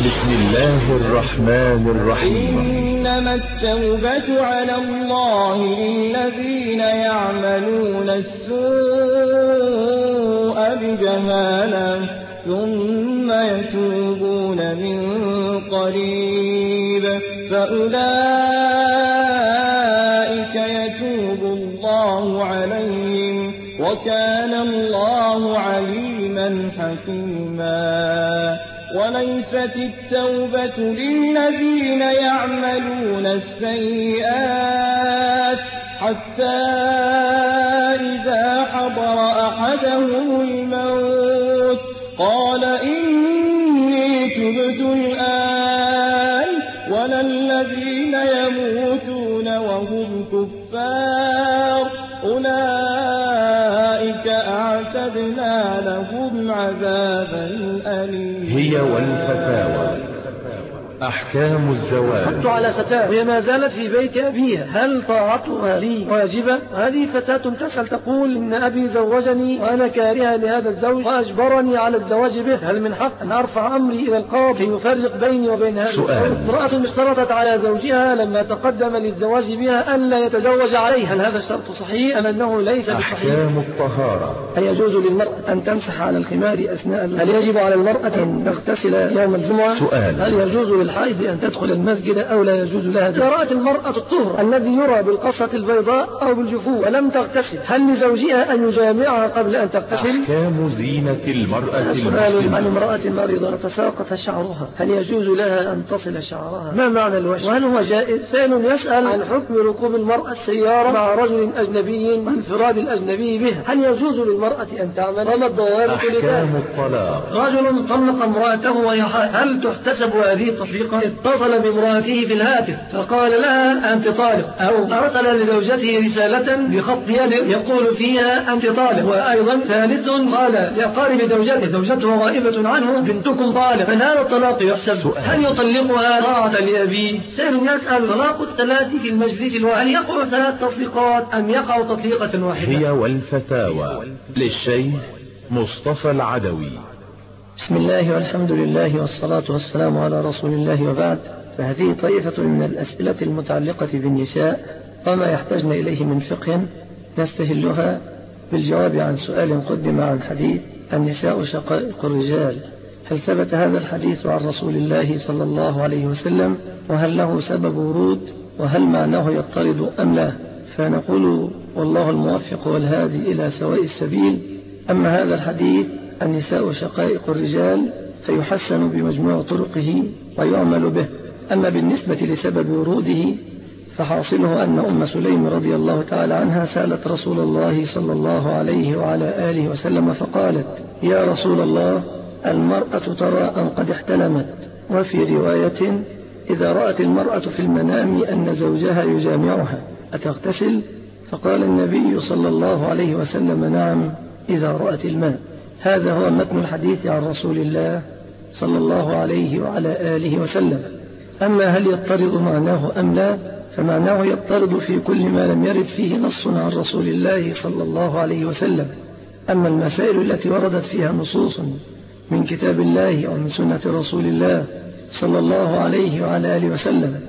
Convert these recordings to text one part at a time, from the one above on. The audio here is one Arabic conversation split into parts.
بسم الله الرحمن الرحيم. إنما التوبة على الله للذين يعملون السوء بجهالة ثم يتوبون من قريب فأولئك يتوب الله عليهم وكان الله عليما حكيما. وليست التوبة للذين يعملون السيئات حتى إذا حضر أحدهم الموت قال إني تبت الآن ولا الذين يموتون وهم كفار أولئك أعتدنا لهم عذابا أليما. هي والفتاوى أحكام الزواج. حط على فتاة وهي ما زالت في بيت أبيها، هل طاعتها لي واجبة؟ هذه فتاة تسأل تقول إن أبي زوجني وأنا كارهة لهذا الزوج وأجبرني على الزواج به، هل من حق أن أرفع أمري إلى القاضي يفرق بيني وبين هذا الزوج؟ امرأة اشترطت على زوجها لما تقدم للزواج بها أن لا يتزوج عليها، هل هذا الشرط صحيح أم أنه ليس بصحيح؟ أحكام الطهارة. هل يجوز للمرأة أن تمسح على الخمار أثناء هل يجب على المرأة أن تغتسل يوم الجمعة؟ سؤال. هل يجوز الحائض أن تدخل المسجد أو لا يجوز لها؟ إذا رأت المرأة الطهر الذي يرى بالقصة البيضاء أو بالجفوف ولم تغتسل، هل لزوجها أن يجامعها قبل أن تغتسل؟ أحكام زينة المرأة سؤال عن امرأة مريضة تساقط شعرها، هل يجوز لها أن تصل شعرها؟ ما معنى الوشم؟ وهل هو جائز؟ سائل يسأل عن حكم ركوب المرأة السيارة مع رجل أجنبي وانفراد الأجنبي بها، هل يجوز للمرأة أن تعمل؟ وما الضوابط؟ أحكام الطلاق. رجل طلق امرأته وهي حائض، هل تحتسب هذه التطليقة؟ اتصل بامرأته في الهاتف فقال لها أنت طالق، أو أرسل لزوجته رسالة بخط يد يقول فيها أنت طالق. وأيضا ثالث قال لأقارب زوجته غائبة عنه بنتكم طالق، من هذا الطلاق يحسب؟ هل يطلقها طاعة لأبيه؟ سائل يسأل طلاق الثلاث في المجلس الواحد هل يقع 3 تطليقات أم يقع تطليقة واحدة؟ هي والفتاوى للشيخ مصطفى العدوي. بسم الله والحمد لله والصلاة والسلام على رسول الله وبعد، فهذه طائفة من الأسئلة المتعلقة بالنساء وما يحتاجن إليه من فقه نستهلها بالجواب عن سؤال قدم عن حديث النساء شقائق الرجال. هل ثبت هذا الحديث عن رسول الله صلى الله عليه وسلم؟ وهل له سبب ورود؟ وهل معناه يضطرد أم لا؟ فنقول والله الموفق والهادي إلى سواء السبيل. أما هذا الحديث النساء شقائق الرجال فيحسن بمجموع طرقه ويعمل به. أما بالنسبة لسبب وروده فحاصله أن أم سليم رضي الله تعالى عنها سألت رسول الله صلى الله عليه وعلى آله وسلم فقالت يا رسول الله المرأة ترى أن قد احتلمت، وفي رواية إذا رأت المرأة في المنام أن زوجها يجامعها أتغتسل؟ فقال النبي صلى الله عليه وسلم نعم إذا رأت الماء. هذا هو متن الحديث عن رسول الله صلى الله عليه وعلى آله وسلم. أما هل يضطرد معناه أم لا؟ فمعناه يضطرد في كل ما لم يرد فيه نص عن رسول الله صلى الله عليه وسلم. أما المسائل التي وردت فيها نصوص من كتاب الله ومن سنة رسول الله صلى الله عليه وعلى آله وسلم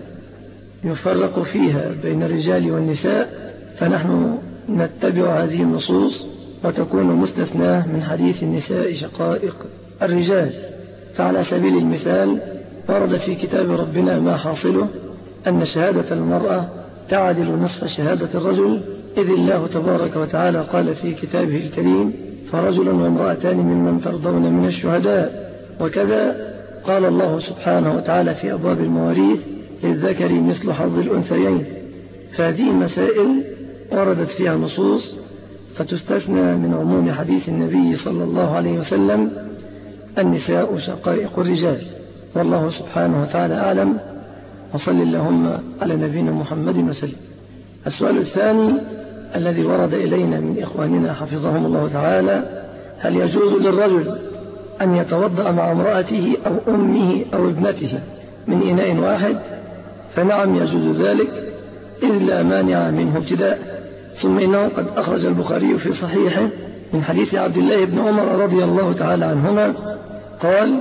يفرق فيها بين الرجال والنساء فنحن نتبع هذه النصوص وتكون مستثناه من حديث النساء شقائق الرجال. فعلى سبيل المثال ورد في كتاب ربنا ما حاصله أن شهادة المرأة تعدل نصف شهادة الرجل، إذ الله تبارك وتعالى قال في كتابه الكريم فرجل وامرأتان ممن ترضون من الشهداء. وكذا قال الله سبحانه وتعالى في أبواب المواريث للذكر مثل حظ الأنثيين. فهذه مسائل وردت فيها نصوص فتستثنى من عموم حديث النبي صلى الله عليه وسلم النساء شقائق الرجال. والله سبحانه وتعالى أعلم، وصل اللهم على نبينا محمد وسلم. السؤال الثاني الذي ورد إلينا من إخواننا حفظهم الله تعالى: هل يجوز للرجل أن يتوضأ مع امرأته أو أمه أو ابنته من إناء واحد؟ فنعم يجوز ذلك إذ لا مانع منه ابتداء. ثم إنه قد أخرج البخاري في صحيحه من حديث عبد الله بن عمر رضي الله تعالى عنهما قال: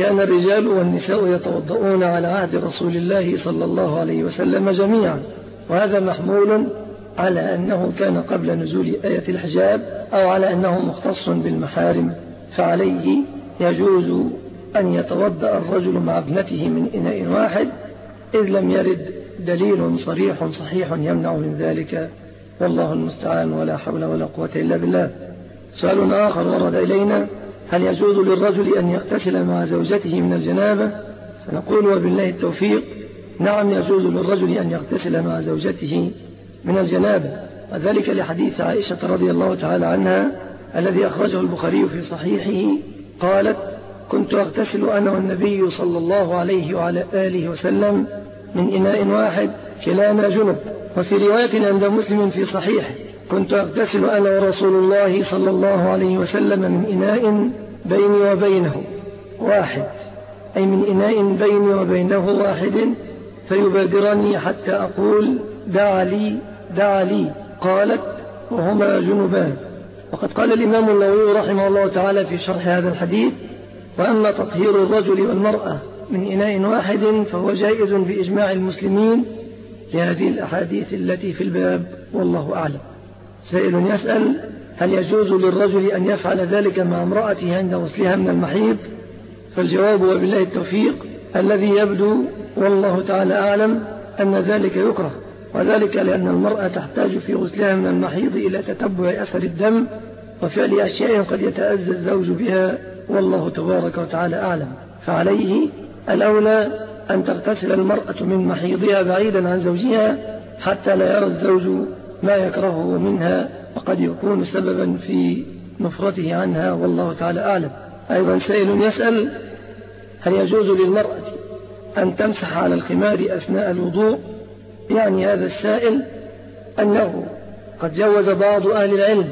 كان الرجال والنساء يتوضؤون على عهد رسول الله صلى الله عليه وسلم جميعا، وهذا محمول على أنه كان قبل نزول آية الحجاب أو على أنه مختص بالمحارم، فعليه يجوز أن يتوضأ الرجل مع ابنته من إناء واحد، إذ لم يرد دليل صريح صحيح يمنع من ذلك، والله المستعان، ولا حول ولا قوة إلا بالله. سؤال آخر ورد إلينا: هل يجوز للرجل أن يغتسل مع زوجته من الجنابة؟ فنقول وبالله التوفيق: نعم، يجوز للرجل أن يغتسل مع زوجته من الجنابة، وذلك لحديث عائشة رضي الله تعالى عنها الذي أخرجه البخاري في صحيحه، قالت: كنت أغتسل أنا والنبي صلى الله عليه وعلى آله وسلم من إناء واحد كلانا جنب. وفي رواية عند مسلم في صحيح: كنت أغتسل أنا ورسول الله صلى الله عليه وسلم من إناء بيني وبينه واحد، أي من إناء بيني وبينه واحد، فيبادرني حتى أقول: دع لي دع لي. قالت: وهما جنبان. وقد قال الإمام النووي رحمه الله تعالى في شرح هذا الحديث: وأما تطهير الرجل والمرأة من إناء واحد فهو جائز بإجماع المسلمين لهذه الأحاديث التي في الباب، والله أعلم. سائل يسأل: هل يجوز للرجل أن يفعل ذلك مع امرأته عند غسلها من المحيض؟ فالجواب وبالله التوفيق الذي يبدو والله تعالى أعلم أن ذلك يكره، وذلك لأن المرأة تحتاج في غسلها من المحيض إلى تتبع أثر الدم وفعل أشياء قد يتأذى الزوج بها، والله تبارك وتعالى أعلم. فعليه الأولى أن تغتسل المرأة من محيضها بعيدا عن زوجها حتى لا يرى الزوج ما يكرهه منها، وقد يكون سببا في نفرته عنها، والله تعالى أعلم. أيضا سائل يسأل: هل يجوز للمرأة أن تمسح على الخمار أثناء الوضوء؟ يعني هذا السائل أنه قد جوز بعض أهل العلم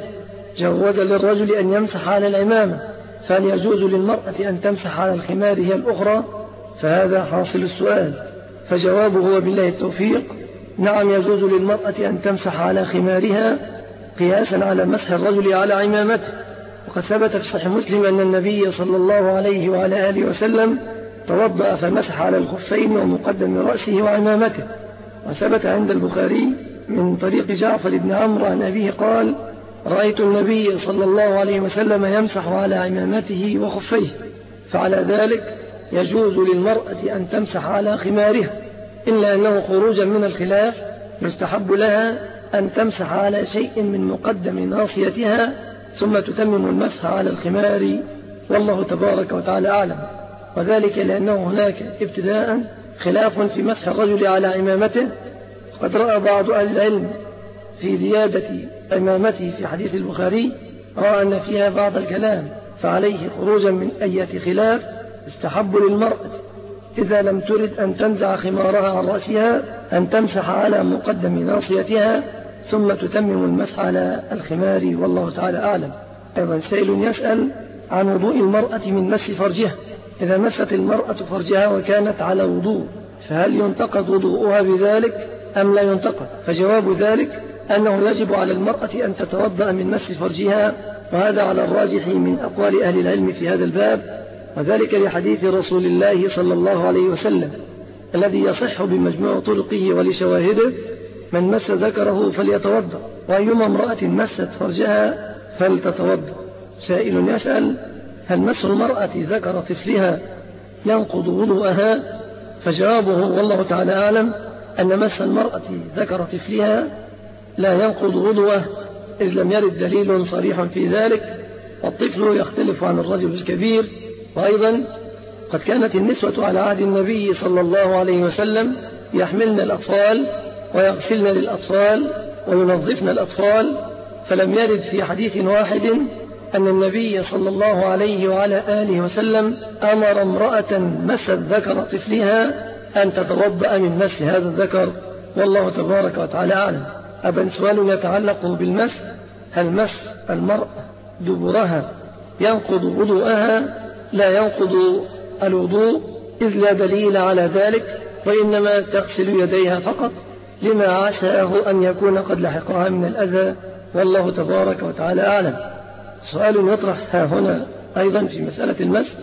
جوز للرجل أن يمسح على العمامة، فهل يجوز للمرأة أن تمسح على الخمار هي الأخرى؟ فهذا حاصل السؤال، فجوابه وبالله التوفيق: نعم، يجوز للمرأة أن تمسح على خمارها قياسا على مسح الرجل على عمامته. وقد ثبت في صحيح مسلم أن النبي صلى الله عليه وعلى آله وسلم توضأ فمسح على الخفين ومقدم رأسه وعمامته. وثبت عند البخاري من طريق جعفر بن عمرو عن أبيه قال: رأيت النبي صلى الله عليه وسلم يمسح على عمامته وخفيه. فعلى ذلك يجوز للمرأة أن تمسح على خمارها، إلا أنه خروجا من الخلاف يستحب لها أن تمسح على شيء من مقدم ناصيتها ثم تتمم المسح على الخمار، والله تبارك وتعالى أعلم. وذلك لأنه هناك ابتداء خلاف في مسح الرجل على عمامته، قد رأى بعض أهل العلم في زيادة عمامته في حديث البخاري رأى أن فيها بعض الكلام، فعليه خروجا من أي خلاف استحب للمرأة إذا لم ترد أن تنزع خمارها عن رأسها أن تمسح على مقدم ناصيتها ثم تتمم المسح على الخمار، والله تعالى أعلم. أيضا سائل يسأل عن وضوء المرأة من مس فرجها: إذا مست المرأة فرجها وكانت على وضوء فهل ينتقد وضوءها بذلك أم لا ينتقد؟ فجواب ذلك أنه يجب على المرأة أن تتوضأ من مس فرجها، وهذا على الراجح من أقوال أهل العلم في هذا الباب، وذلك لحديث رسول الله صلى الله عليه وسلم الذي يصح بمجموع طرقه ولشواهده: من مس ذكره فليتوضأ، وأيما امرأة مست فرجها فلتتوضأ. سائل يسأل: هل مس المرأة ذكر طفلها ينقض وضوءها؟ فجوابه والله تعالى أعلم أن مس المرأة ذكر طفلها لا ينقض وضوءه، إذ لم يرد دليل صريح في ذلك، والطفل يختلف عن الرجل الكبير. وأيضا قد كانت النسوة على عهد النبي صلى الله عليه وسلم يحملن الأطفال ويغسلن للأطفال وينظفن الأطفال، فلم يرد في حديث واحد أن النبي صلى الله عليه وعلى آله وسلم أمر امرأة مست ذكر طفلها أن تتوضأ من مس هذا الذكر، والله تبارك وتعالى أعلم. أبا سؤال يتعلق بالمس: هل مس المرأة دبرها ينقض وضوءها؟ لا ينقض الوضوء، إذ لا دليل على ذلك، وإنما تغسل يديها فقط لما عساه أن يكون قد لحقها من الأذى، والله تبارك وتعالى أعلم. سؤال يطرح ها هنا أيضا في مسألة المس: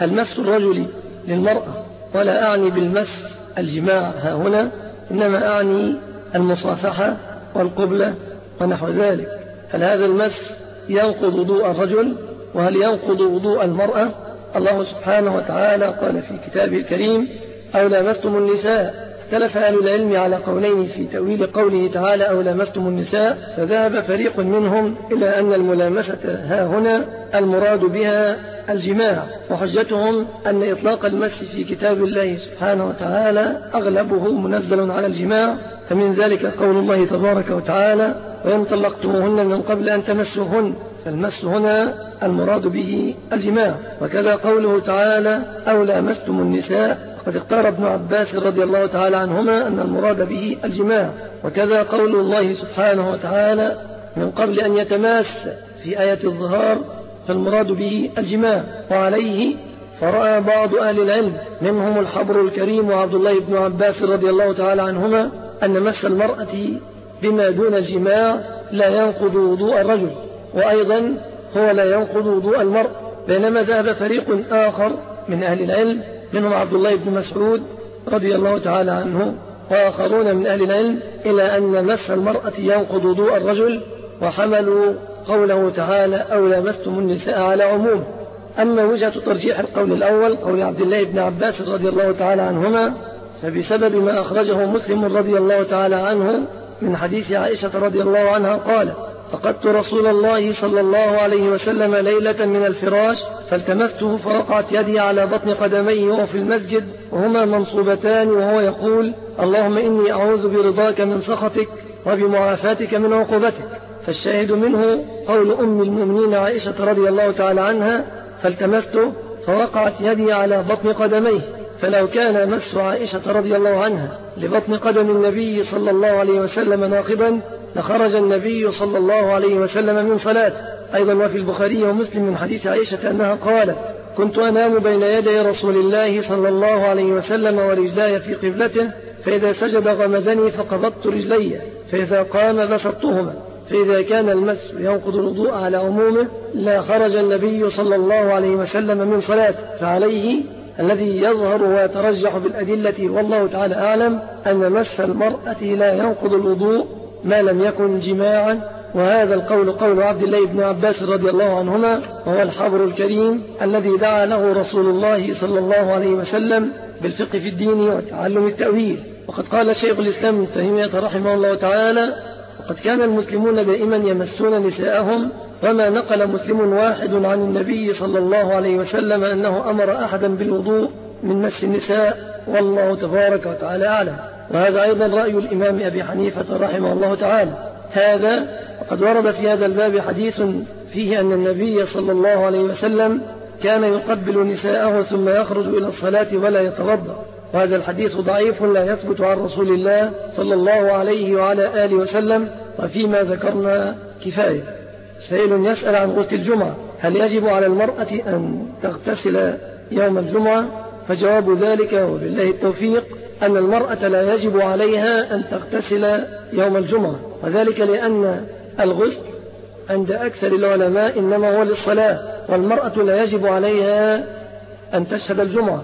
هل مس الرجل للمرأة، ولا أعني بالمس الجماع ها هنا، إنما أعني المصافحة والقبلة ونحو ذلك. هل هذا المس ينقض وضوء الرجل، وهل ينقض وضوء المرأة؟ الله سبحانه وتعالى قال في كتابه الكريم: أو لامستم النساء. اختلف أهل العلم على قولين في تأويل قوله تعالى أو لامستم النساء، فذهب فريق منهم إلى أن الملامسة ها هنا المراد بها الجماع، وحجتهم أن إطلاق المس في كتاب الله سبحانه وتعالى أغلبه منزل على الجماع، فمن ذلك قول الله تبارك وتعالى: وإن طلقتموهن من قبل أن تمسوهن، فالمس هنا المراد به الجماع. وكذا قوله تعالى أو لامستم النساء، قد اختار ابن عباس رضي الله تعالى عنهما أن المراد به الجماع. وكذا قول الله سبحانه وتعالى من قبل أن يتماس في آية الظهار، فالمراد به الجماع. وعليه فرأى بعض أهل العلم منهم الحبر الكريم وعبد الله بن عباس رضي الله تعالى عنهما أن مس المرأة بما دون الجماع لا ينقض وضوء الرجل، وأيضا هو لا ينقض وضوء المرء. بينما ذهب فريق آخر من أهل العلم منهم عبد الله بن مسعود رضي الله تعالى عنه وآخرون من أهل العلم إلى أن مس المرأة ينقض وضوء الرجل، وحملوا قوله تعالى أو لامستم النساء على عموم. أما وجهة ترجيح القول الأول قول عبد الله بن عباس رضي الله تعالى عنهما، فبسبب ما أخرجه مسلم رضي الله تعالى عنه من حديث عائشة رضي الله عنها قال: فقدت رسول الله صلى الله عليه وسلم ليلة من الفراش، فالتمسته فوقعت يدي على بطن قدميه وهو في المسجد وهما منصوبتان، وهو يقول: اللهم إني أعوذ برضاك من سخطك وبمعافاتك من عقوبتك. فالشاهد منه قول أم المؤمنين عائشة رضي الله تعالى عنها: فالتمسته فوقعت يدي على بطن قدميه. فلو كان مس عائشة رضي الله عنها لبطن قدم النبي صلى الله عليه وسلم ناقضا لخرج النبي صلى الله عليه وسلم من صلاته. أيضا وفي البخاري ومسلم من حديث عائشة أنها قالت: كنت أنام بين يدي رسول الله صلى الله عليه وسلم ورجلاي في قبلته، فإذا سجد غمزني فقبضت رجلي، فإذا قام بسطتهما. فإذا كان المس ينقض الوضوء على عمومه لا خرج النبي صلى الله عليه وسلم من صلاته. فعليه الذي يظهر ويترجح بالأدلة والله تعالى أعلم أن مس المرأة لا ينقض الوضوء ما لم يكن جماعا، وهذا القول قول عبد الله بن عباس رضي الله عنهما، وهو الحبر الكريم الذي دعا له رسول الله صلى الله عليه وسلم بالفقه في الدين وتعلم التأويل. وقد قال شيخ الإسلام ابن تيمية رحمه الله تعالى: وقد كان المسلمون دائما يمسون نساءهم، وما نقل مسلم واحد عن النبي صلى الله عليه وسلم أنه أمر أحدا بالوضوء من مس النساء، والله تبارك وتعالى أعلم. وهذا أيضا رأي الإمام أبي حنيفة رحمه الله تعالى. هذا وقد ورد في هذا الباب حديث فيه أن النبي صلى الله عليه وسلم كان يقبل نساءه ثم يخرج إلى الصلاة ولا يتوضأ، وهذا الحديث ضعيف لا يثبت عن رسول الله صلى الله عليه وعلى آله وسلم، وفيما ذكرنا كفاية. سائل يسأل عن غسل الجمعة: هل يجب على المرأة أن تغتسل يوم الجمعة؟ فجواب ذلك وبالله التوفيق أن المرأة لا يجب عليها أن تغتسل يوم الجمعة، وذلك لأن الغسل عند أكثر العلماء إنما هو للصلاة، والمرأة لا يجب عليها أن تشهد الجمعة،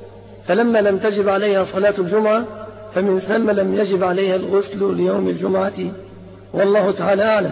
فلما لم تجب عليها صلاة الجمعة فمن ثم لم يجب عليها الغسل ليوم الجمعة، والله تعالى أعلم.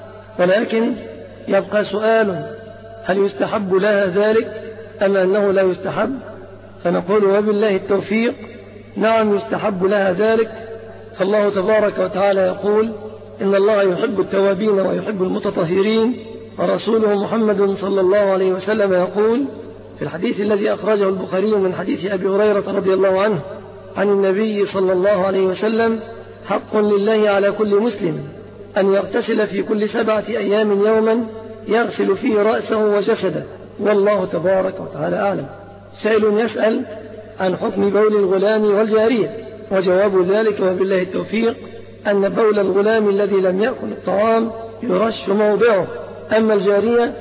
ولكن يبقى سؤال: هل يستحب لها ذلك أم أنه لا يستحب؟ فنقول وبالله التوفيق: نعم يستحب لها ذلك، فالله تبارك وتعالى يقول: إن الله يحب التوابين ويحب المتطهرين، ورسوله محمد صلى الله عليه وسلم يقول في الحديث الذي أخرجه البخاري من حديث أبي هريرة رضي الله عنه عن النبي صلى الله عليه وسلم: حق لله على كل مسلم أن يغتسل في كل 7 أيام يوما يغسل فيه رأسه وجسده، والله تبارك وتعالى أعلم. سائل يسأل عن حكم بول الغلام والجارية، وجواب ذلك وبالله التوفيق أن بول الغلام الذي لم يأكل الطعام يرش موضعه، أما الجارية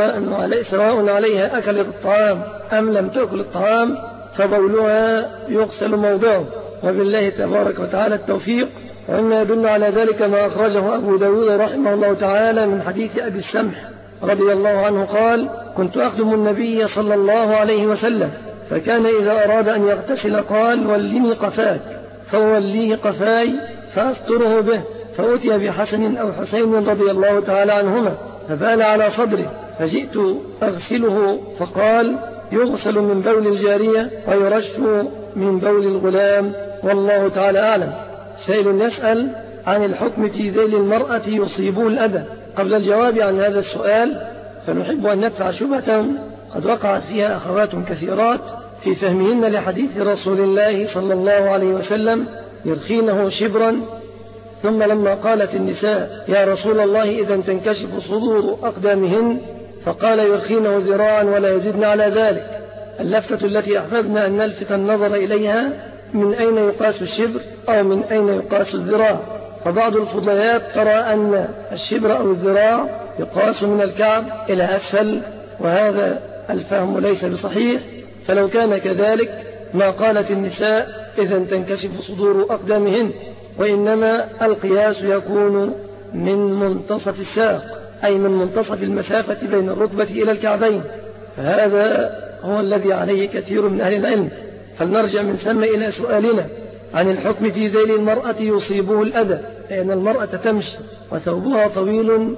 فسواء عليها أكلت الطعام أم لم تأكل الطعام فبولها يغسل موضعه، وبالله تبارك وتعالى التوفيق. وإما يدل على ذلك ما أخرجه أبو داود رحمه الله تعالى من حديث أبي السمح رضي الله عنه قال: كنت أخدم النبي صلى الله عليه وسلم، فكان إذا أراد أن يغتسل قال: ولني قفاك، فوليه قفاي فأستره به، فأتي بحسن أو حسين رضي الله تعالى عنهما فبال على صدره، فجئت أغسله فقال: يغسل من بول الجارية ويرش من بول الغلام، والله تعالى أعلم. سائل يسأل عن الحكم في ذيل المرأة يصيبه الأذى. قبل الجواب عن هذا السؤال فنحب أن ندفع شبهة قد وقعت فيها أخوات كثيرات في فهمهن لحديث رسول الله صلى الله عليه وسلم: يرخينه شبرا، ثم لما قالت النساء: يا رسول الله إذا تنكشف صدور أقدامهن، فقال: يرخينه ذراعا ولا يزدن على ذلك. اللفتة التي أحببنا أن نلفت النظر إليها: من أين يقاس الشبر أو من أين يقاس الذراع؟ فبعض الفضليات ترى أن الشبر أو الذراع يقاس من الكعب إلى أسفل، وهذا الفهم ليس بصحيح. فلو كان كذلك ما قالت النساء إذا تنكشف صدور أقدامهن، وإنما القياس يكون من منتصف الساق، أي من منتصف المسافة بين الركبة إلى الكعبين، فهذا هو الذي عليه كثير من أهل العلم. فلنرجع من ثم إلى سؤالنا عن الحكم في ذيل المرأة يصيبه الأذى، لأن المرأة تمشي وثوبها طويل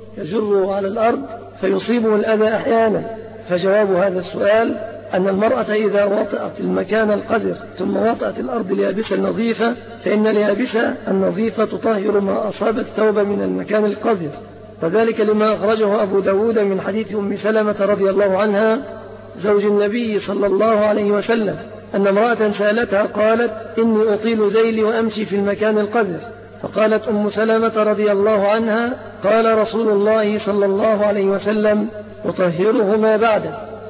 يجر على الأرض فيصيبه الأذى أحيانا. فجواب هذا السؤال أن المرأة إذا وطأت المكان القذر ثم وطأت الأرض اليابسة النظيفة، فإن اليابسة النظيفة تطهر ما أصاب الثوب من المكان القذر، وذلك لما أخرجه أبو داود من حديث أم سلمة رضي الله عنها زوج النبي صلى الله عليه وسلم أن امرأة سألتها قالت: إني أطيل ذيلي وأمشي في المكان القذر، فقالت أم سلمة رضي الله عنها: قال رسول الله صلى الله عليه وسلم: أطهره ما بعده.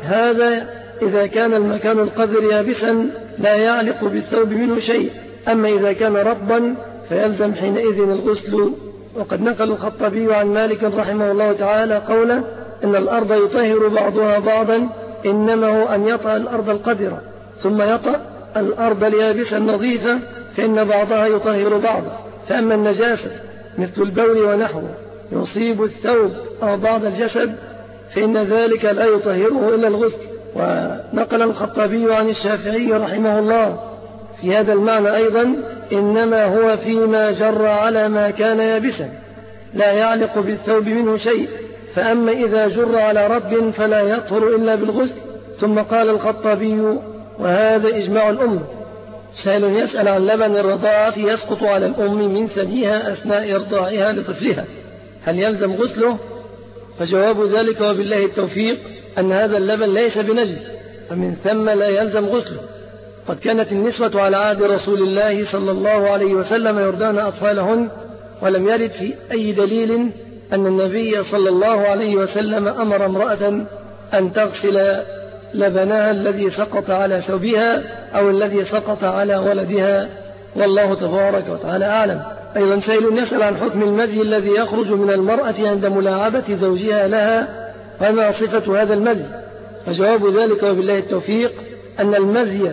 هذا إذا كان المكان القذر يابسا لا يعلق بالثوب منه شيء، أما إذا كان رطبا فيلزم حينئذ الغسل. وقد نقل الخطابي عن مالك رحمه الله تعالى قوله: إن الأرض يطهر بعضها بعضا، إنما هو أن يطأ الأرض القذرة ثم يطأ الأرض اليابسة النظيفة، فإن بعضها يطهر بعضا. فأما النجاسة مثل البول ونحوه يصيب الثوب أو بعض الجسد فإن ذلك لا يطهره إلا الغسل. ونقل الخطابي عن الشافعي رحمه الله في هذا المعنى أيضا: إنما هو فيما جر على ما كان يابسا لا يعلق بالثوب منه شيء، فأما إذا جر على رطب فلا يطهر إلا بالغسل. ثم قال الخطابي: وهذا إجماع الأمة. سائل يسأل عن لبن الرضاعة يسقط على الأم من ثديها أثناء إرضاعها لطفلها، هل يلزم غسله؟ فجواب ذلك وبالله التوفيق أن هذا اللبن ليس بنجس، فمن ثم لا يلزم غسله. قد كانت النسوة على عهد رسول الله صلى الله عليه وسلم يرضعن أطفالهن، ولم يرد في أي دليل أن النبي صلى الله عليه وسلم أمر امرأة أن تغسل لبنها الذي سقط على ثوبها أو الذي سقط على ولدها، والله تبارك وتعالى أعلم. أيضا سائل يسأل عن حكم المذي الذي يخرج من المرأة عند ملاعبة زوجها لها، وما صفة هذا المذي؟ فجواب ذلك وبالله التوفيق أن المذي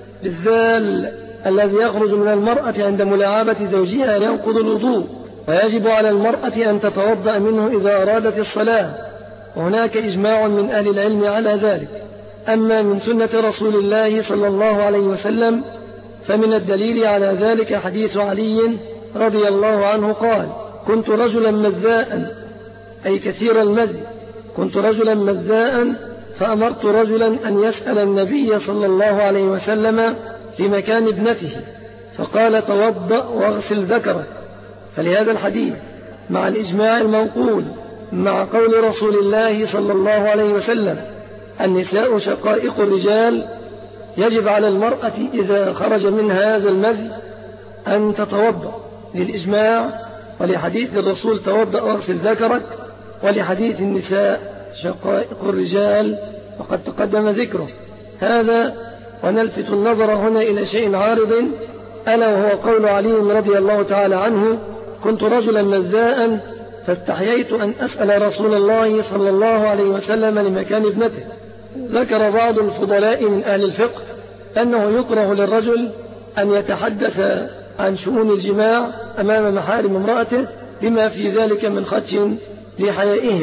بالذال الذي يخرج من المرأة عند ملاعبة زوجها ينقض الوضوء، ويجب على المرأة أن تتوضأ منه إذا أرادت الصلاة، وهناك إجماع من أهل العلم على ذلك. أما من سنة رسول الله صلى الله عليه وسلم فمن الدليل على ذلك حديث علي رضي الله عنه قال: كنت رجلا مذاء، أي كثير المذي، كنت رجلا مذاء فأمرت رجلا أن يسأل النبي صلى الله عليه وسلم في مكان ابنته، فقال: توضأ واغسل ذكرك. فلهذا الحديث مع الإجماع المنقول مع قول رسول الله صلى الله عليه وسلم: النساء شقائق الرجال، يجب على المرأة إذا خرج من هذا المذي أن تتوضأ، للإجماع ولحديث الرسول: توضأ واغسل ذكرك، ولحديث النساء شقائق الرجال وقد تقدم ذكره. هذا ونلفت النظر هنا إلى شيء عارض، ألا وهو قول علي رضي الله تعالى عنه: كنت رجلا مذاء فاستحييت أن أسأل رسول الله صلى الله عليه وسلم لمكان ابنته. ذكر بعض الفضلاء من أهل الفقه أنه يكره للرجل أن يتحدث عن شؤون الجماع أمام محارم امرأته بما في ذلك من خدش لحيائهم،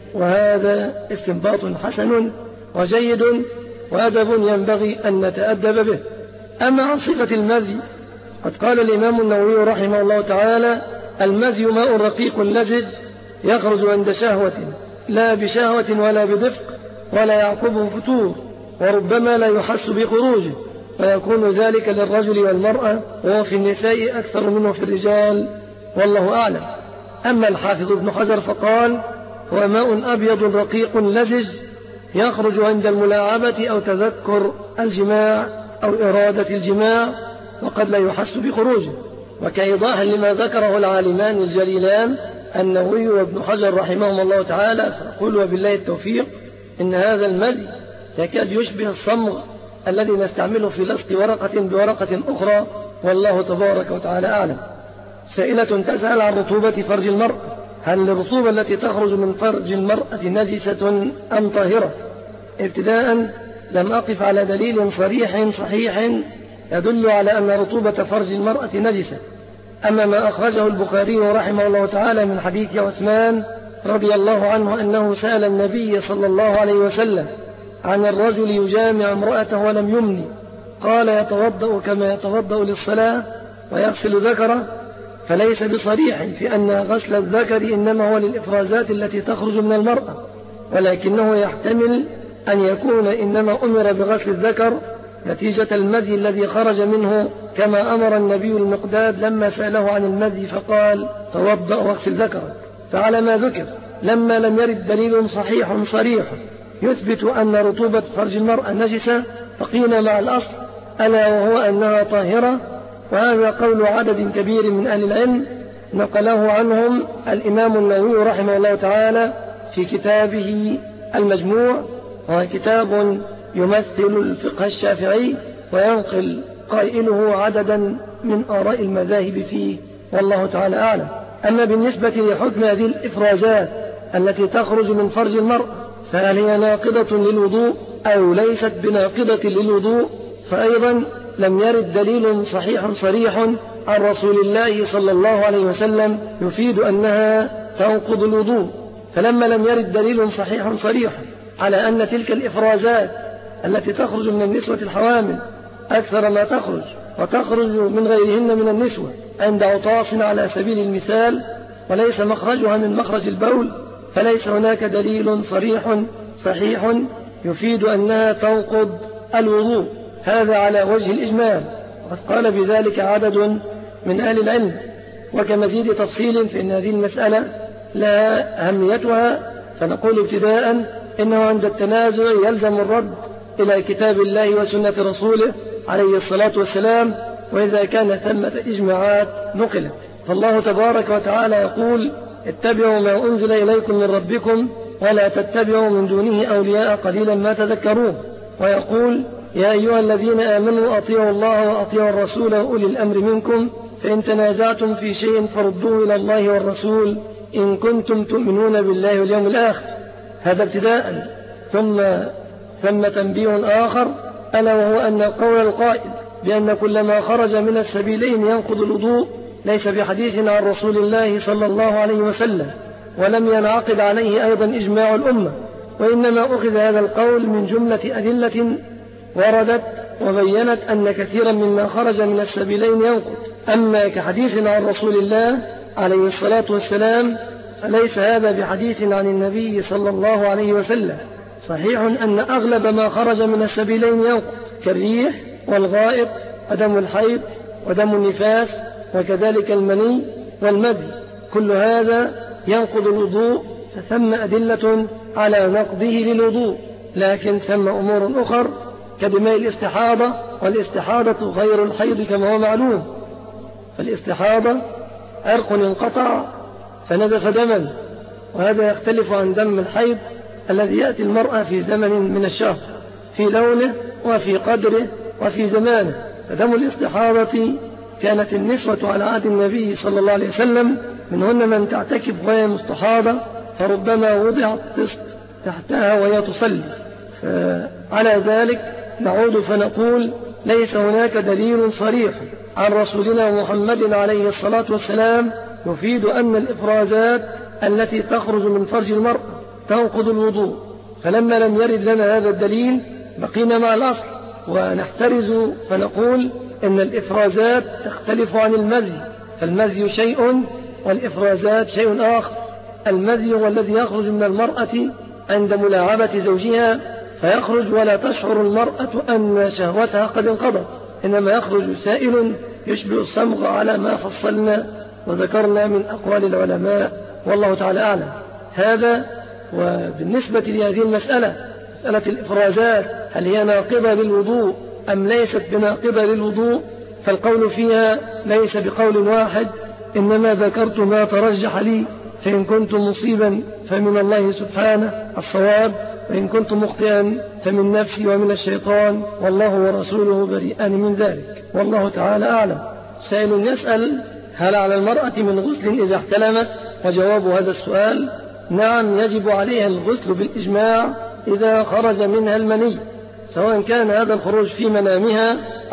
وهذا استنباط حسن وجيد وأدب ينبغي أن نتأدب به. أما عن صفة المذي، قد قال الإمام النووي رحمه الله تعالى: المذي ماء رقيق لزج يخرج عند شهوة، لا بشهوة ولا بدفق ولا يعقبه فتور، وربما لا يحس بخروجه، ويكون ذلك للرجل والمرأة، وهو في النساء أكثر منه في الرجال، والله أعلم. أما الحافظ ابن حجر فقال: هو ماء أبيض رقيق لزج يخرج عند الملاعبة أو تذكر الجماع أو إرادة الجماع، وقد لا يحس بخروجه. وكإيضاح لما ذكره العالمان الجليلان النووي وابن حجر رحمهم الله تعالى، فأقول وبالله التوفيق: إن هذا المذي يكاد يشبه الصمغ الذي نستعمله في لصق ورقة بورقة أخرى، والله تبارك وتعالى أعلم. سائلة تسأل عن رطوبة فرج المرء: هل الرطوبة التي تخرج من فرج المرأة نجسة أم طاهرة؟ ابتداء لم أقف على دليل صحيح يدل على أن رطوبة فرج المرأة نجسة. أما ما أخرجه البخاري رحمه الله تعالى من حديث عثمان رضي الله عنه أنه سأل النبي صلى الله عليه وسلم عن الرجل يجامع امرأته ولم يمني، قال: يتوضأ كما يتوضأ للصلاة ويغسل ذكره، فليس بصريح في أن غسل الذكر إنما هو للإفرازات التي تخرج من المرأة، ولكنه يحتمل أن يكون إنما أمر بغسل الذكر نتيجة المذي الذي خرج منه، كما أمر النبي المقداد لما سأله عن المذي فقال: توضأ واغسل ذكرك. فعلى ما ذكر لما لم يرد دليل صريح يثبت أن رطوبة فرج المرأة نجسة، فقينا مع الأصل ألا وهو أنها طاهرة. وهذا قول عدد كبير من أهل العلم نقله عنهم الإمام النووي رحمه الله تعالى في كتابه المجموع، وهو كتاب يمثل الفقه الشافعي، وينقل قائله عددا من آراء المذاهب فيه، والله تعالى أعلم. أما بالنسبة لحكم هذه الإفرازات التي تخرج من فرج المرء، فهل هي ناقضة للوضوء أو ليست بناقضة للوضوء، فأيضا لم يرد دليل صريح عن رسول الله صلى الله عليه وسلم يفيد أنها تنقض الوضوء. فلما لم يرد دليل صريح على أن تلك الإفرازات التي تخرج من النسوة الحوامل أكثر ما وتخرج من غيرهن من النسوة عند عطاس على سبيل المثال، وليس مخرجها من مخرج البول، فليس هناك دليل صحيح يفيد أنها تنقض الوضوء. هذا على وجه الإجمال، وقد قال بذلك عدد من أهل العلم. وكمزيد تفصيل فإن هذه المسألة لها أهميتها، فنقول ابتداء إنه عند التنازع يلزم الرد إلى كتاب الله وسنة رسوله عليه الصلاة والسلام، وإذا كان ثمة إجماعات نقلت. فالله تبارك وتعالى يقول: اتبعوا ما أنزل إليكم من ربكم ولا تتبعوا من دونه أولياء قليلا ما تذكرون. ويقول: يا أيها الذين آمنوا أطيعوا الله وأطيعوا الرسول وأولي الأمر منكم، فإن تنازعتم في شيء فردوه إلى الله والرسول إن كنتم تؤمنون بالله واليوم الآخر. هذا ابتداء. ثم تنبيه آخر، ألا وهو أن قول القائل بأن كل ما خرج من السبيلين ينقض الوضوء ليس بحديث عن رسول الله صلى الله عليه وسلم، ولم ينعقد عليه أيضا إجماع الأمة، وإنما أخذ هذا القول من جملة أدلة وردت وبينت أن كثيرا مما خرج من السبيلين ينقض. أما كحديث عن رسول الله عليه الصلاة والسلام فليس هذا بحديث عن النبي صلى الله عليه وسلم. صحيح أن أغلب ما خرج من السبيلين ينقض، كالريح والغائط ودم الحيض ودم النفاس، وكذلك المني والمذي، كل هذا ينقض الوضوء، فثم أدلة على نقضه للوضوء. لكن ثم أمور أخر كدماء الاستحاضة، والاستحاضة غير الحيض كما هو معلوم. فالاستحاضة عرق انقطع فنزف دما، وهذا يختلف عن دم الحيض الذي يأتي المرأة في زمن من الشهر، في لونه وفي قدره وفي زمانه. فدم الاستحاضة كانت النسوة على عهد النبي صلى الله عليه وسلم منهن من تعتكف وهي مستحاضة، فربما وضعت طست تحتها وهي تصلي. فعلى ذلك نعود فنقول: ليس هناك دليل صريح عن رسولنا محمد عليه الصلاة والسلام يفيد أن الإفرازات التي تخرج من فرج المرء تنقض الوضوء. فلما لم يرد لنا هذا الدليل بقينا مع الأصل ونحترز فنقول إن الإفرازات تختلف عن المذي، فالمذي شيء والإفرازات شيء آخر. المذي هو الذي يخرج من المرأة عند ملاعبة زوجها، فيخرج ولا تشعر المرأة أن شهوتها قد انقضت، إنما يخرج سائل يشبه الصمغ على ما فصلنا وذكرنا من أقوال العلماء، والله تعالى أعلم. هذا وبالنسبة لهذه المسألة، مسألة الإفرازات هل هي ناقضة للوضوء أم ليست بناقضة للوضوء؟ فالقول فيها ليس بقول واحد، إنما ذكرت ما ترجح لي، فإن كنت مصيبا فمن الله سبحانه الصواب، وإن كنت مخطئا فمن نفسي ومن الشيطان، والله ورسوله بريئان من ذلك، والله تعالى أعلم. سائل يسأل: هل على المرأة من غسل إذا احتلمت؟ وجواب هذا السؤال: نعم، يجب عليها الغسل بالإجماع إذا خرج منها المني، سواء كان هذا الخروج في منامها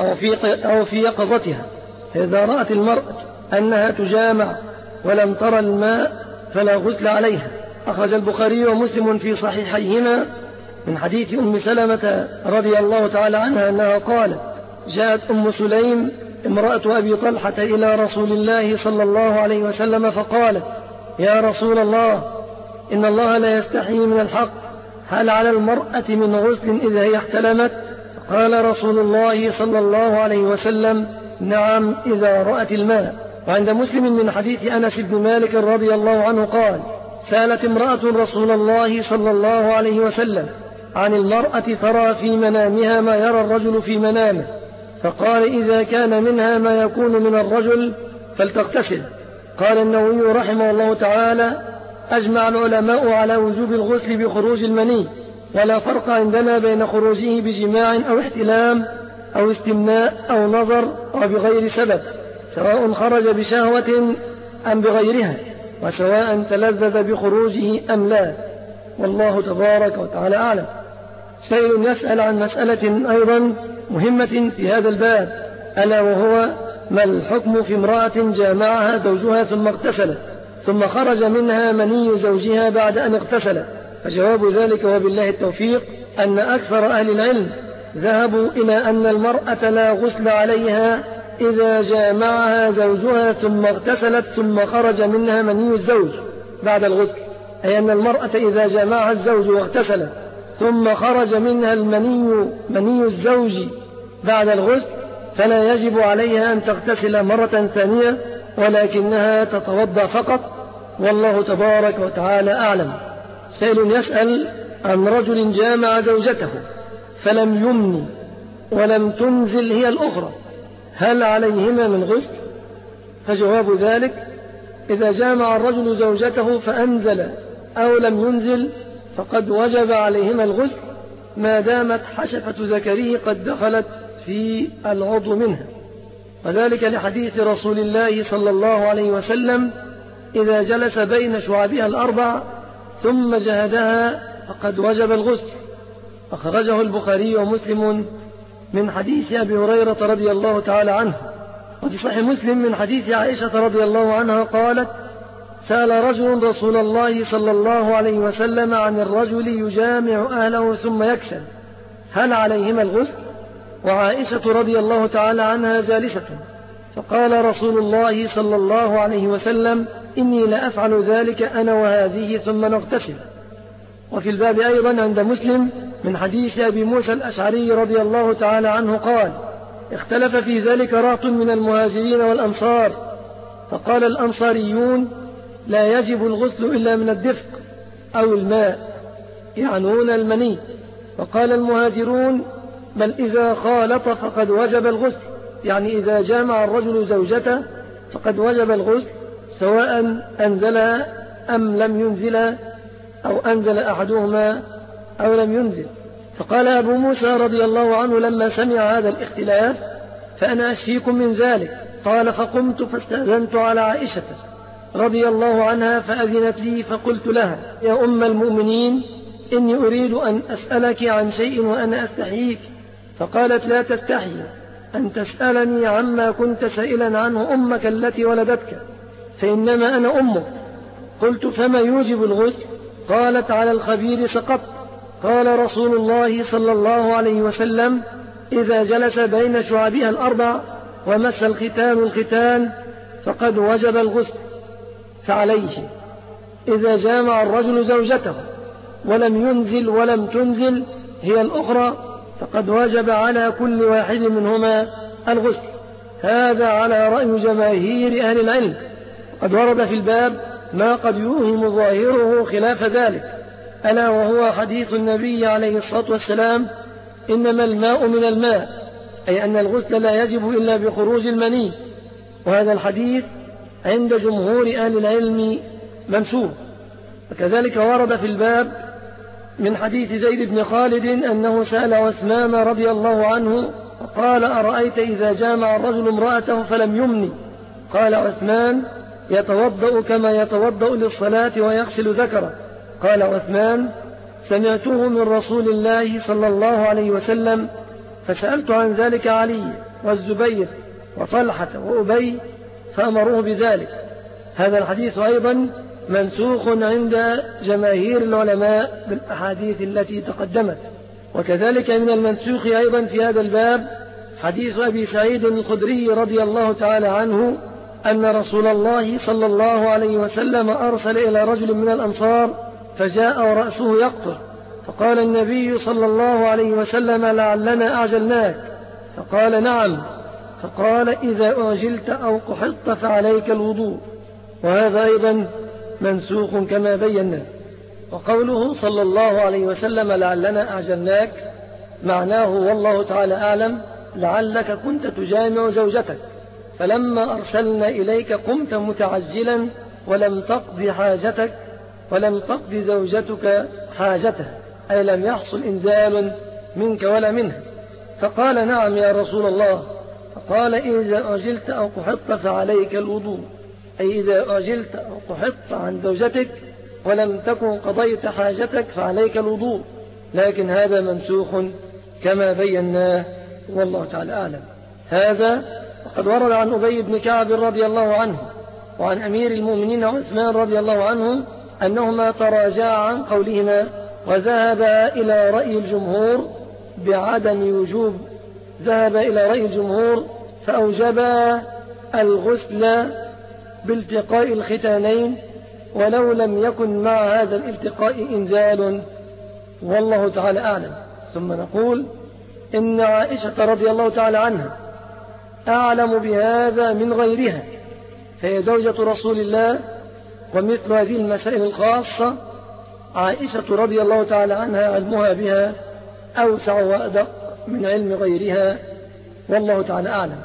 أو في يقظتها. فإذا رأت المرأة أنها تجامع ولم ترى الماء فلا غسل عليها. أخرج البخاري ومسلم في صحيحيهما من حديث أم سلمة رضي الله تعالى عنها أنها قالت: جاءت أم سليم امرأة أبي طلحة إلى رسول الله صلى الله عليه وسلم فقالت: يا رسول الله، إن الله لا يستحي من الحق، هل على المرأة من غسل إذا هي احتلمت؟ قال رسول الله صلى الله عليه وسلم: نعم، إذا رأت الماء. وعند مسلم من حديث أنس بن مالك رضي الله عنه قال: سألت امرأة رسول الله صلى الله عليه وسلم عن المرأة ترى في منامها ما يرى الرجل في منامه، فقال: إذا كان منها ما يكون من الرجل فلتغتسل. قال النووي رحمه الله تعالى: أجمع العلماء على وجوب الغسل بخروج المني، ولا فرق عندنا بين خروجه بجماع أو احتلام أو استمناء أو نظر أو بغير سبب، سواء خرج بشهوة أم بغيرها، وسواء تلذذ بخروجه أم لا، والله تبارك وتعالى أعلم. سائل يسأل عن مسألة أيضا مهمة في هذا الباب، ألا وهو: ما الحكم في امرأة جامعها زوجها ثم اغتسلت ثم خرج منها مني زوجها بعد أن اغتسلت؟ فجواب ذلك وبالله التوفيق أن أكثر أهل العلم ذهبوا إلى أن المرأة لا غسل عليها إذا جامعها زوجها ثم اغتسلت ثم خرج منها مني الزوج بعد الغسل، أي أن المرأة إذا جامعها الزوج واغتسلت ثم خرج منها مني الزوج بعد الغسل فلا يجب عليها أن تغتسل مرة ثانية، ولكنها تتوضأ فقط، والله تبارك وتعالى أعلم. سائل يسأل عن رجل جامع زوجته فلم يمني ولم تنزل هي الأخرى، هل عليهما من غسل؟ فجواب ذلك: إذا جامع الرجل زوجته فأنزل أو لم ينزل فقد وجب عليهما الغسل ما دامت حشفة ذكره قد دخلت في العضو منها، وذلك لحديث رسول الله صلى الله عليه وسلم: إذا جلس بين شعبها الأربع ثم جهدها فقد وجب الغسل. أخرجه البخاري ومسلم من حديث أبي هريرة رضي الله تعالى عنه. وفي صحيح مسلم من حديث عائشة رضي الله عنها قالت: سأل رجل رسول الله صلى الله عليه وسلم عن الرجل يجامع أهله ثم يكسل، هل عليهما الغسل؟ وعائشة رضي الله تعالى عنها جالسة، فقال رسول الله صلى الله عليه وسلم: إني لأفعل ذلك أنا وهذه ثم نغتسل. وفي الباب أيضا عند مسلم من حديث أبي موسى الأشعري رضي الله تعالى عنه قال: اختلف في ذلك رهط من المهاجرين والأنصار، فقال الأنصاريون: لا يجب الغسل إلا من الدفق أو الماء، يعنون المني، وقال المهاجرون: بل إذا خالط فقد وجب الغسل، يعني إذا جامع الرجل زوجته فقد وجب الغسل سواء أنزلها أم لم ينزلها، أو أنزل أحدهما أو لم ينزل. فقال أبو موسى رضي الله عنه لما سمع هذا الاختلاف: فأنا أشفيكم من ذلك. قال: فقمت فاستأذنت على عائشة رضي الله عنها فأذنت لي، فقلت لها: يا أم المؤمنين، إني أريد أن أسألك عن شيء وأنا أستحييك. فقالت: لا تستحي أن تسألني عما كنت سائلا عنه أمك التي ولدتك، فإنما أنا أمك. قلت: فما يوجب الغسل؟ قالت على الخبير سقط. قال رسول الله صلى الله عليه وسلم إذا جلس بين شعبها الأربع ومس الختان الختان فقد وجب الغسل. فعليه إذا جامع الرجل زوجته ولم ينزل ولم تنزل هي الأخرى فقد وجب على كل واحد منهما الغسل. هذا على رأي جماهير أهل العلم. قد ورد في الباب ما قد يوهم ظاهره خلاف ذلك، ألا وهو حديث النبي عليه الصلاة والسلام إنما الماء من الماء، أي أن الغسل لا يجب إلا بخروج المني. وهذا الحديث عند جمهور أهل العلم منسوخ. وكذلك ورد في الباب من حديث زيد بن خالد أنه سأل عثمان رضي الله عنه فقال أرأيت إذا جامع الرجل امرأته فلم يمني؟ قال عثمان يتوضأ كما يتوضأ للصلاة ويغسل ذكره. قال عثمان سمعته من رسول الله صلى الله عليه وسلم فسألت عن ذلك علي والزبير وطلحة وأبي فأمروه بذلك. هذا الحديث أيضا منسوخ عند جماهير العلماء بالأحاديث التي تقدمت. وكذلك من المنسوخ أيضا في هذا الباب حديث أبي سعيد الخدري رضي الله تعالى عنه أن رسول الله صلى الله عليه وسلم أرسل إلى رجل من الأنصار فجاء ورأسه يقطر، فقال النبي صلى الله عليه وسلم لعلنا أعجلناك؟ فقال نعم. فقال إذا أعجلت أو قحطت فعليك الوضوء. وهذا أيضا منسوخ كما بينا. وقوله صلى الله عليه وسلم لعلنا أعجلناك معناه والله تعالى أعلم لعلك كنت تجامع زوجتك فلما أرسلنا إليك قمت متعجلا ولم تقضي حاجتك ولم تقضي زوجتك حاجته، أي لم يحصل إنزال منك ولا منها. فقال نعم يا رسول الله. فقال إذا أعجلت أو قحطت فعليك الوضوء، أي إذا أعجلت أو قحطت عن زوجتك ولم تكن قضيت حاجتك فعليك الوضوء. لكن هذا منسوخ كما بيناه والله تعالى أعلم. هذا وقد ورد عن أبي بن كعب رضي الله عنه وعن أمير المؤمنين عثمان رضي الله عنه أنهما تراجعا عن قولهما وذهب إلى رأي الجمهور بعدم وجوب، ذهب إلى رأي الجمهور فأوجبا الغسل بالتقاء الختانين ولو لم يكن مع هذا الالتقاء إنزال والله تعالى أعلم. ثم نقول إن عائشة رضي الله تعالى عنها أعلم بهذا من غيرها، فهي زوجة رسول الله، ومثل هذه المسائل الخاصة عائشة رضي الله تعالى عنها علمها بها أوسع وأدق من علم غيرها والله تعالى أعلم.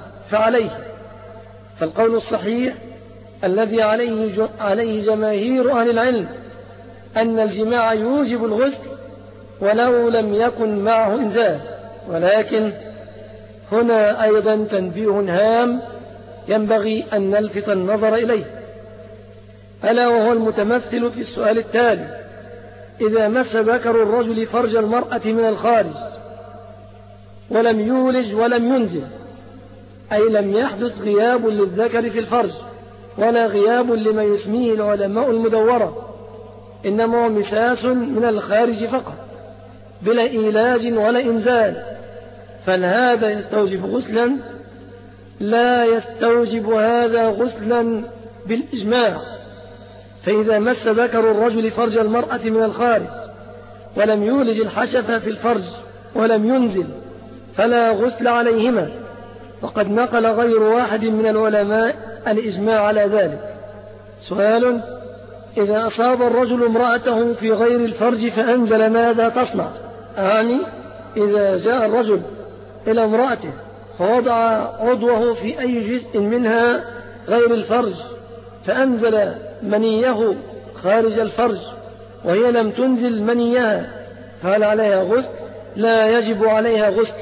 فالقول الصحيح الذي عليه جماهير أهل العلم أن الجماع يوجب الغسل ولو لم يكن معه إنزال. ولكن هنا أيضا تنبيه هام ينبغي أن نلفت النظر إليه، ألا وهو المتمثل في السؤال التالي: إذا مس ذكر الرجل فرج المرأة من الخارج ولم يولج ولم ينزل، أي لم يحدث غياب للذكر في الفرج ولا غياب لما يسميه العلماء المدورة، إنما هو مساس من الخارج فقط بلا إيلاج ولا إنزال، فهذا يستوجب غسلا؟ لا يستوجب هذا غسلا بالإجماع. فإذا مس ذكر الرجل فرج المرأة من الخارج ولم يولج الحشفة في الفرج ولم ينزل فلا غسل عليهما، وقد نقل غير واحد من العلماء الإجماع على ذلك. سؤال: إذا أصاب الرجل امرأته في غير الفرج فأنزل ماذا تصنع؟ يعني إذا جاء الرجل إلى امرأته فوضع عضوه في أي جزء منها غير الفرج فأنزل منيه خارج الفرج وهي لم تنزل منيها، فهل عليها غسل؟ لا يجب عليها غسل،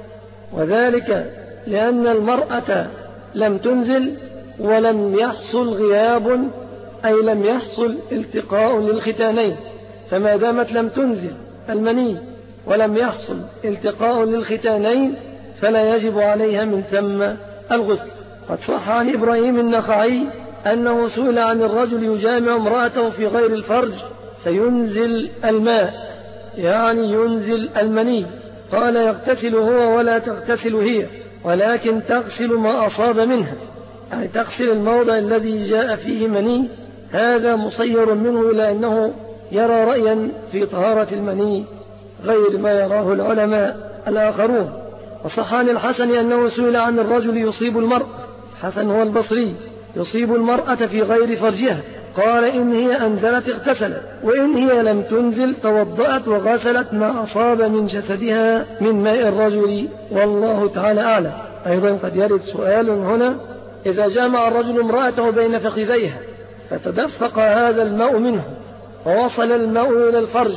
وذلك لأن المرأة لم تنزل ولم يحصل غياب، أي لم يحصل التقاء للختانين، فما دامت لم تنزل المني ولم يحصل التقاء للختانين فلا يجب عليها من ثم الغسل. قد صح عن إبراهيم النخعي أنه سئل عن الرجل يجامع امرأته في غير الفرج سينزل الماء، يعني ينزل المني. قال يغتسل هو ولا تغتسل هي، ولكن تغسل ما أصاب منها، يعني تغسل الموضع الذي جاء فيه مني. هذا مصير منه إلى أنه يرى رأيا في طهارة المني غير ما يراه العلماء الآخرون. وصح عن الحسن أنه سئل عن الرجل يصيب المرأة، حسن هو البصري، يصيب المرأة في غير فرجها، قال إن هي أنزلت اغتسلت، وإن هي لم تنزل توضأت وغسلت ما أصاب من جسدها من ماء الرجل، والله تعالى أعلم. أيضا قد يرد سؤال هنا: إذا جامع الرجل امرأته بين فخذيها فتدفق هذا الماء منه ووصل الماء إلى الفرج،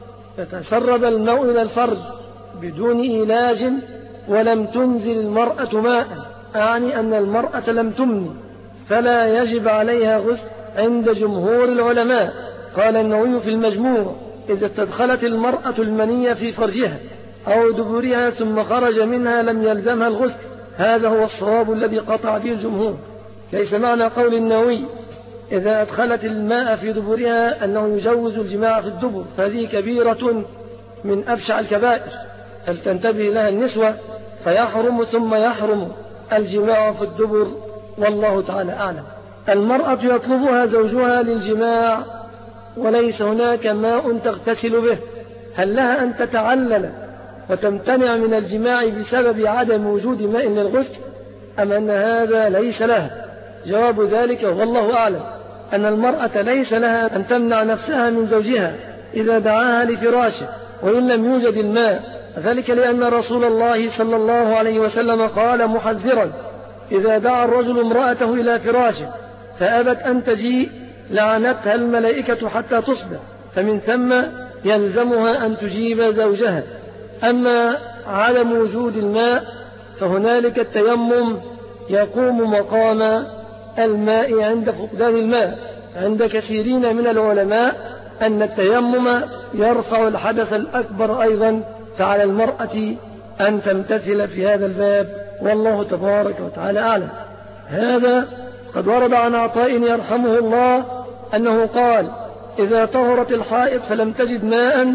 فتسرب الماء إلى الفرج بدون إيلاج ولم تنزل المرأة ماء، أعني أن المرأة لم تمني، فلا يجب عليها غسل عند جمهور العلماء. قال النووي في المجموع: إذا استدخلت المرأة المني في فرجها أو دبرها ثم خرج منها لم يلزمها الغسل. هذا هو الصواب الذي قطع به الجمهور. ليس معنى قول النووي إذا أدخلت الماء في دبرها أنه يجوز الجماع في الدبر، فهذه كبيرة من أبشع الكبائر، فلتنتبه لها النسوة، فيحرم ثم يحرم الجماع في الدبر، والله تعالى أعلم. المرأة يطلبها زوجها للجماع وليس هناك ماء تغتسل به، هل لها أن تتعلل وتمتنع من الجماع بسبب عدم وجود ماء للغسل، أم أن هذا ليس لها؟ جواب ذلك والله أعلم أن المرأة ليس لها أن تمنع نفسها من زوجها إذا دعاها لفراشه وإن لم يوجد الماء، ذلك لأن رسول الله صلى الله عليه وسلم قال محذرا: إذا دعا الرجل امرأته إلى فراشه فأبت أن تجيء لعنتها الملائكة حتى تصبح، فمن ثم يلزمها أن تجيب زوجها. أما عدم وجود الماء فهنالك التيمم يقوم مقام الماء عند فقدان الماء. عند كثيرين من العلماء أن التيمم يرفع الحدث الأكبر أيضا، فعلى المرأة أن تمتثل في هذا الباب، والله تبارك وتعالى أعلم. هذا قد ورد عن عطاء يرحمه الله أنه قال: إذا طهرت الحائض فلم تجد ماء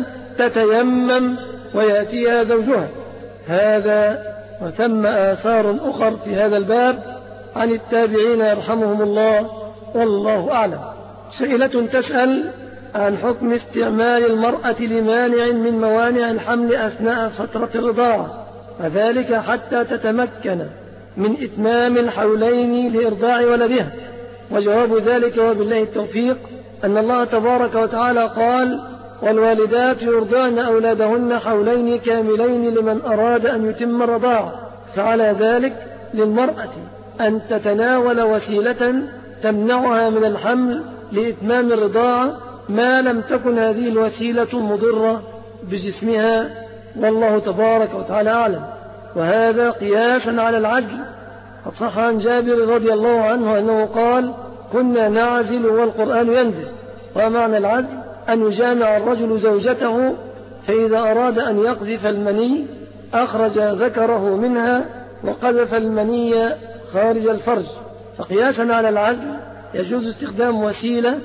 تتيمم ويأتيها زوجها. هذا وثم آثار أخر في هذا الباب عن التابعين يرحمهم الله، والله أعلم. سائلة تسأل عن حكم استعمال المرأة لمانع من موانع الحمل أثناء فترة الرضاعة، وذلك حتى تتمكن من إتمام الحولين لإرضاع ولدها. وجواب ذلك وبالله التوفيق أن الله تبارك وتعالى قال: والوالدات يرضعن أولادهن حولين كاملين لمن أراد أن يتم الرضاعة. فعلى ذلك للمرأة أن تتناول وسيلة تمنعها من الحمل لإتمام الرضاعة ما لم تكن هذه الوسيلة مضرة بجسمها، والله تبارك وتعالى أعلم. وهذا قياسا على العجل. قد صح عن جابر رضي الله عنه أنه قال: كنا نعزل والقرآن ينزل. ومعنى العزل أن يجامع الرجل زوجته، فإذا أراد أن يقذف المني أخرج ذكره منها وقذف المني خارج الفرج. فقياسا على العزل يجوز استخدام وسيلة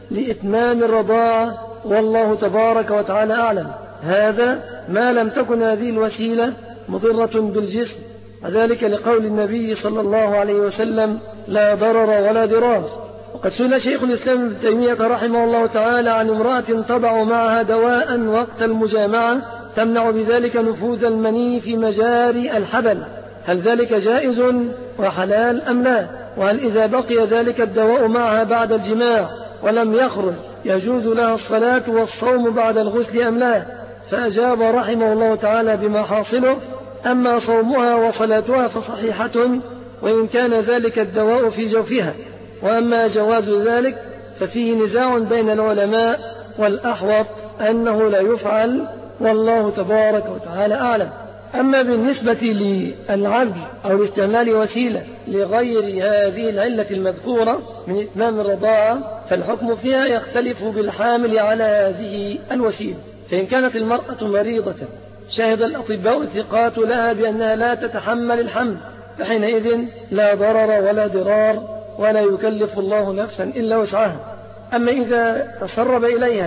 لإتمام الرضاعة، والله تبارك وتعالى أعلم. هذا ما لم تكن هذه الوسيلة مضرة بالجسم، وذلك لقول النبي صلى الله عليه وسلم: لا ضرر ولا ضرار. وقد سئل شيخ الإسلام ابن تيمية رحمه الله تعالى عن امرأة تضع معها دواء وقت المجامعة تمنع بذلك نفوذ المني في مجاري الحبل، هل ذلك جائز وحلال أم لا؟ وهل إذا بقي ذلك الدواء معها بعد الجماع ولم يخرج يجوز لها الصلاة والصوم بعد الغسل أم لا؟ فأجاب رحمه الله تعالى بما حاصله: أما صومها وصلاتها فصحيحة وإن كان ذلك الدواء في جوفها، وأما جواز ذلك ففيه نزاع بين العلماء، والأحوط أنه لا يفعل، والله تبارك وتعالى أعلم. أما بالنسبة للعزل أو لاستعمال وسيلة لغير هذه العلة المذكورة من إتمام الرضاعة، فالحكم فيها يختلف بالحامل على هذه الوسيلة. فإن كانت المرأة مريضة شهد الأطباء الثقات لها بأنها لا تتحمل الحمل، فحينئذ لا ضرر ولا ضرار، ولا يكلف الله نفسا إلا وسعها. أما إذا تسرب إليها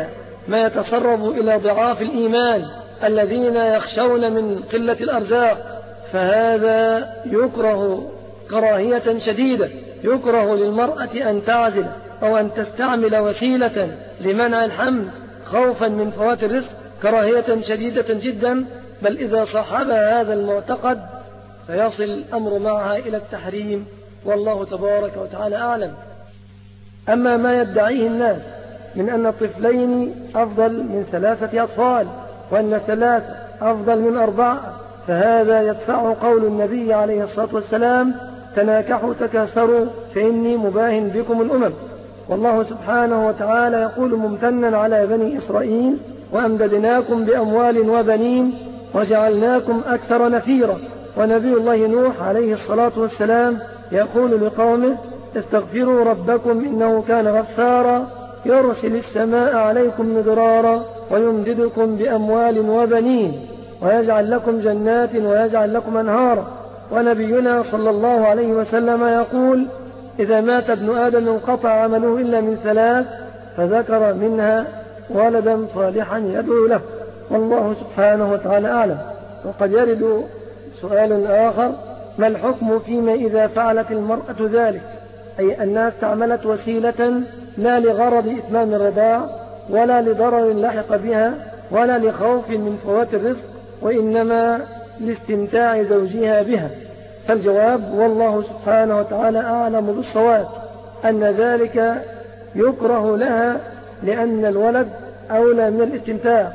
ما يتسرب إلى ضعاف الإيمان الذين يخشون من قلة الأرزاق، فهذا يكره كراهية شديدة. يكره للمرأة أن تعزل أو أن تستعمل وسيلة لمنع الحمل خوفا من فوات الرزق كراهية شديدة جدا، بل إذا صاحبها هذا المعتقد فيصل الأمر معها إلى التحريم، والله تبارك وتعالى أعلم. أما ما يدعيه الناس من أن الطفلين أفضل من 3 أطفال وأن 3 أفضل من 4، فهذا يدفع قول النبي عليه الصلاة والسلام: تناكحوا تكاثروا فإني مباهن بكم الأمم. والله سبحانه وتعالى يقول ممتنا على بني إسرائيل: وأمددناكم بأموال وبنين وجعلناكم أكثر نفيرا. ونبي الله نوح عليه الصلاة والسلام يقول لقومه: استغفروا ربكم إنه كان غفارا يرسل السماء عليكم مدرارا ويمددكم بأموال وبنين ويجعل لكم جنات ويجعل لكم أنهارا. ونبينا صلى الله عليه وسلم يقول: إذا مات ابن آدم انقطع عمله إلا من 3، فذكر منها ولدا صالحا يدعو له، والله سبحانه وتعالى أعلم. وقد يرد سؤال آخر: ما الحكم فيما إذا فعلت المرأة ذلك، أي أنها استعملت وسيلة لا لغرض إتمام الرضاع ولا لضرر لحق بها ولا لخوف من فوات الرزق، وإنما لاستمتاع زوجها بها؟ فالجواب والله سبحانه وتعالى أعلم بالصواب أن ذلك يكره لها، لأن الولد أولى من الاستمتاع.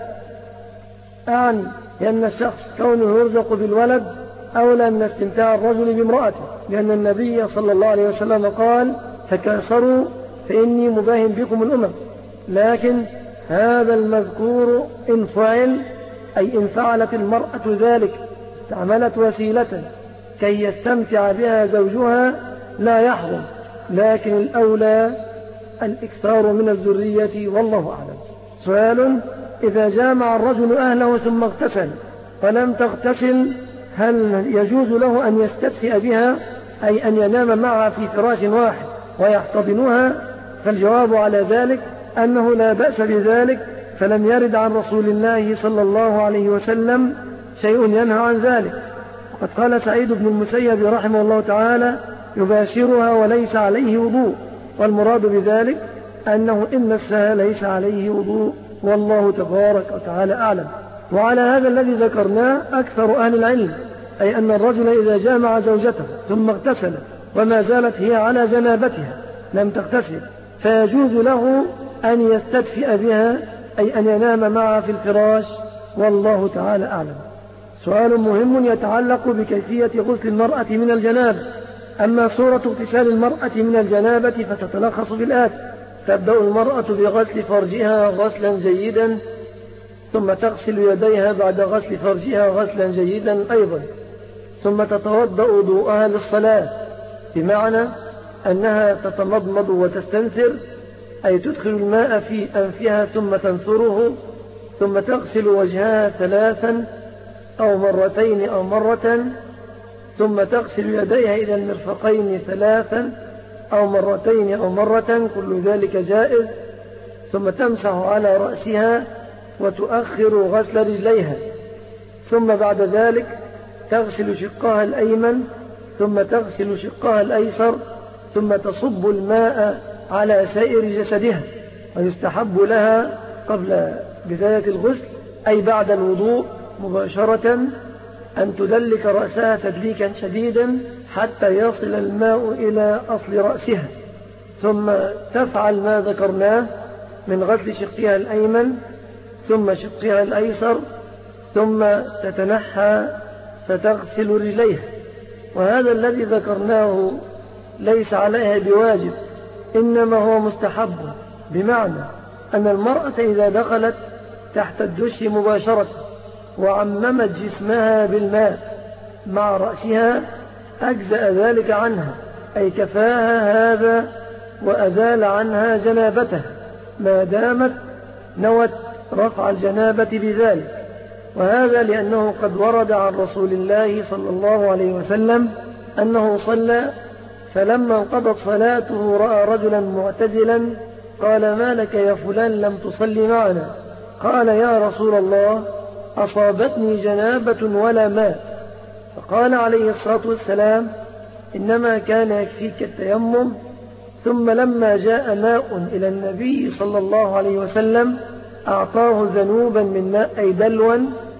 أعني لأن الشخص كونه يرزق بالولد أولى من استمتاع الرجل بامرأته، لأن النبي صلى الله عليه وسلم قال: تكاثروا فإني مباهن بكم الأمم. لكن هذا المذكور إن فعل، أي إن فعلت المرأة ذلك استعملت وسيلة كي يستمتع بها زوجها لا يحرم، لكن الأولى الإكثار من الذرية، والله أعلم. سؤال: إذا جامع الرجل أهله ثم اغتسل فلم تغتسل، هل يجوز له أن يستدفئ بها، أي أن ينام معها في فراش واحد ويحتضنها؟ فالجواب على ذلك أنه لا بأس بذلك، فلم يرد عن رسول الله صلى الله عليه وسلم شيء ينهى عن ذلك. وقد قال سعيد بن المسيب رحمه الله تعالى: يباشرها وليس عليه وضوء، والمراد بذلك أنه إن مسها ليس عليه وضوء، والله تبارك وتعالى أعلم. وعلى هذا الذي ذكرناه أكثر أهل العلم، أي أن الرجل إذا جامع زوجته ثم اغتسل وما زالت هي على جنابتها لم تغتسل، فيجوز له أن يستدفئ بها، أي أن ينام معها في الفراش، والله تعالى أعلم. سؤال مهم يتعلق بكيفية غسل المرأة من الجنابة. أما صورة اغتسال المرأة من الجنابة فتتلخص في الآتي: تبدأ المرأة بغسل فرجها غسلا جيدا، ثم تغسل يديها بعد غسل فرجها غسلا جيدا أيضا، ثم تتوضأ وضوءها للصلاة، بمعنى أنها تتمضمض وتستنثر، أي تدخل الماء في أنفها ثم تنثره، ثم تغسل وجهها 3 أو 2 أو مرة، ثم تغسل يديها إلى المرفقين 3 أو 2 أو مرة، كل ذلك جائز، ثم تمسح على رأسها وتؤخر غسل رجليها، ثم بعد ذلك تغسل شقها الأيمن، ثم تغسل شقها الأيسر، ثم تصب الماء على سائر جسدها. ويستحب لها قبل بداية الغسل، أي بعد الوضوء مباشرة، أن تدلك رأسها تدليكا شديدا حتى يصل الماء إلى أصل رأسها، ثم تفعل ما ذكرناه من غسل شقها الأيمن ثم شقها الأيسر، ثم تتنحى فتغسل رجليها. وهذا الذي ذكرناه ليس عليها بواجب، إنما هو مستحب، بمعنى أن المرأة إذا دخلت تحت الدش مباشرة وعممت جسمها بالماء مع رأسها أجزأ ذلك عنها، أي كفاها هذا وأزال عنها جنابتها ما دامت نوت رفع الجنابة بذلك. وهذا لأنه قد ورد عن رسول الله صلى الله عليه وسلم أنه صلى، فلما انقضت صلاته رأى رجلا معتزلا قال: ما لك يا فلان لم تصلي معنا؟ قال يا رسول الله أصابتني جنابة ولا ماء. فقال عليه الصلاة والسلام إنما كان يكفيك التيمم. ثم لما جاء ماء إلى النبي صلى الله عليه وسلم أعطاه ذنوبا من ماء أي دلوا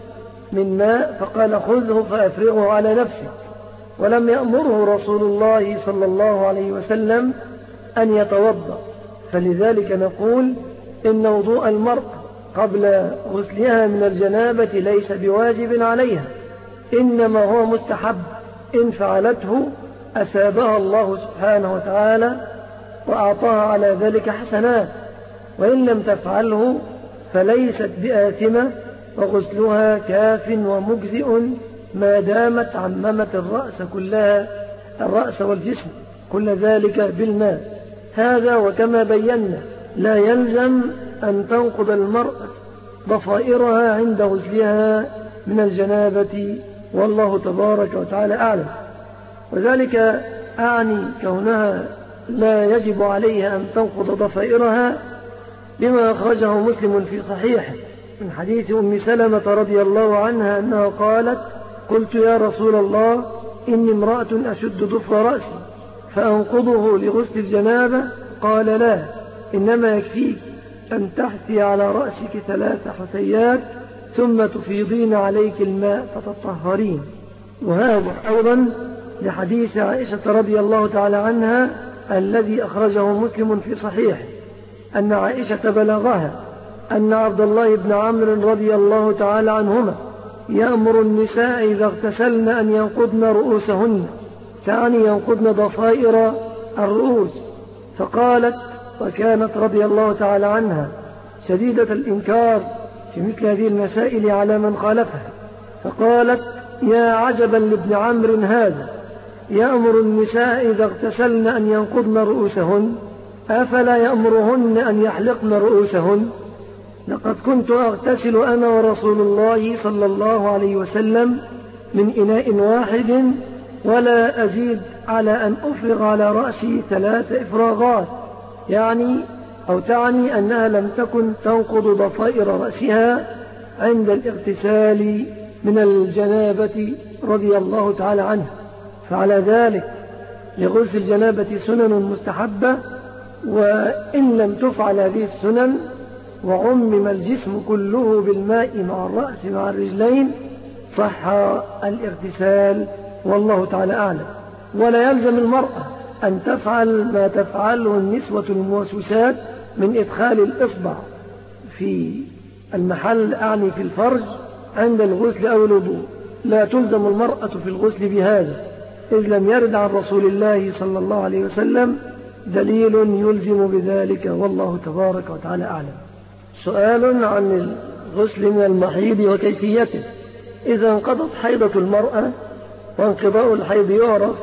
من ماء، فقال خذه فأفرغه على نفسك. ولم يأمره رسول الله صلى الله عليه وسلم أن يتوضأ. فلذلك نقول إن وضوء المرأة قبل غسلها من الجنابة ليس بواجب عليها، إنما هو مستحب. إن فعلته أثابها الله سبحانه وتعالى وأعطاها على ذلك حسنات، وإن لم تفعله فليست بآثمة، وغسلها كاف ومجزئ ما دامت عممت الرأس كلها، الرأس والجسم كل ذلك بالماء. هذا وكما بينا لا يلزم أن تنقض المرأة ضفائرها عند غسلها من الجنابة، والله تبارك وتعالى أعلم. وذلك أعني كونها لا يجب عليها أن تنقض ضفائرها بما أخرجه مسلم في صحيحه من حديث أم سلمة رضي الله عنها أنها قالت قلت يا رسول الله إني امرأة أشد ضفر رأسي فأنقضه لغسل الجنابة. قال لا، إنما يكفيك أن تحثي على رأسك 3 حثيات ثم تفيضين عليك الماء فتطهرين. وهذا أيضا لحديث عائشة رضي الله تعالى عنها الذي أخرجه مسلم في صحيحه أن عائشة بلغها أن عبد الله بن عمرو رضي الله تعالى عنهما يأمر النساء إذا اغتسلن أن ينقضن رؤوسهن، كأن ينقضن ضفائر الرؤوس. فقالت وكانت رضي الله تعالى عنها شديدة الإنكار في مثل هذه المسائل على من خالفها، فقالت يا عجبا لابن عمرو هذا يأمر النساء إذا اغتسلن أن ينقضن رؤوسهن أفلا يأمرهن أن يحلقن رؤوسهن؟ لقد كنت أغتسل أنا ورسول الله صلى الله عليه وسلم من إناء واحد ولا أزيد على أن أفرغ على رأسي 3 إفراغات، تعني أنها لم تكن تنقض ضفائر رأسها عند الاغتسال من الجنابة رضي الله تعالى عنها. فعلى ذلك لغسل الجنابة سنن مستحبة، وإن لم تفعل هذه السنن وعمم الجسم كله بالماء مع الرأس مع الرجلين صح الاغتسال، والله تعالى أعلم. ولا يلزم المرأة أن تفعل ما تفعله النسوة الموسوسات من إدخال الإصبع في المحل في الفرج عند الغسل أو الوضوء، لا تلزم المرأة في الغسل بهذا، إذ لم يرد عن رسول الله صلى الله عليه وسلم دليل يلزم بذلك، والله تبارك وتعالى أعلم. سؤال عن الغسل من المحيض وكيفيته. إذا انقضت حيضة المرأة، وانقضاء الحيض يعرف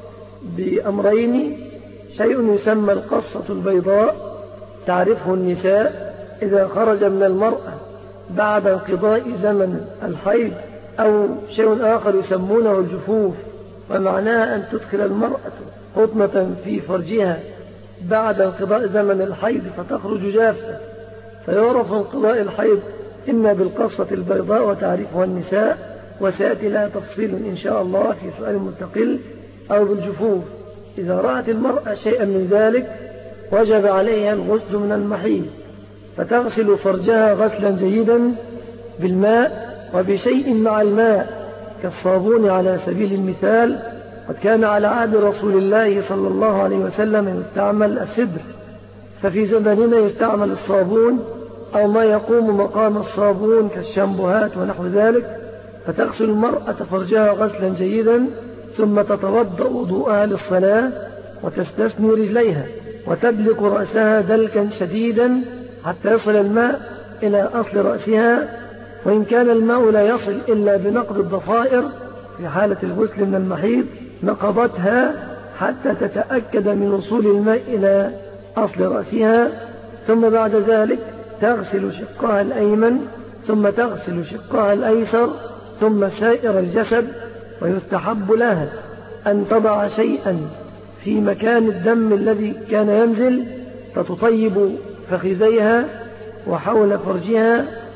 بأمرين: شيء يسمى القصة البيضاء تعرفه النساء إذا خرج من المرأة بعد انقضاء زمن الحيض، أو شيء آخر يسمونه الجفوف، ومعناها أن تدخل المرأة قطنة في فرجها بعد انقضاء زمن الحيض فتخرج جافة، فيعرف انقضاء الحيض إما بالقصة البيضاء وتعرفها النساء، وسيأتي لها تفصيل إن شاء الله في سؤال مستقل، أو بالجفوف. إذا رأت المرأة شيئا من ذلك وجب عليها الغسل من المحيض، فتغسل فرجها غسلا جيدا بالماء وبشيء مع الماء كالصابون على سبيل المثال. قد كان على عهد رسول الله صلى الله عليه وسلم يستعمل السدر، ففي زماننا يستعمل الصابون أو ما يقوم مقام الصابون كالشامبوهات ونحو ذلك. فتغسل المرأة فرجها غسلا جيدا، ثم تتوضأ وضوءها للصلاة وتستثني رجليها وتدلك رأسها دلكا شديدا حتى يصل الماء إلى أصل رأسها، وإن كان الماء لا يصل إلا بنقض الضفائر في حالة الغسل من المحيض نقضتها حتى تتأكد من وصول الماء إلى أصل رأسها، ثم بعد ذلك تغسل شقها الأيمن، ثم تغسل شقها الأيسر، ثم سائر الجسد. ويستحب لها أن تضع شيئا في مكان الدم الذي كان ينزل فتطيب فخذيها وحول فرجها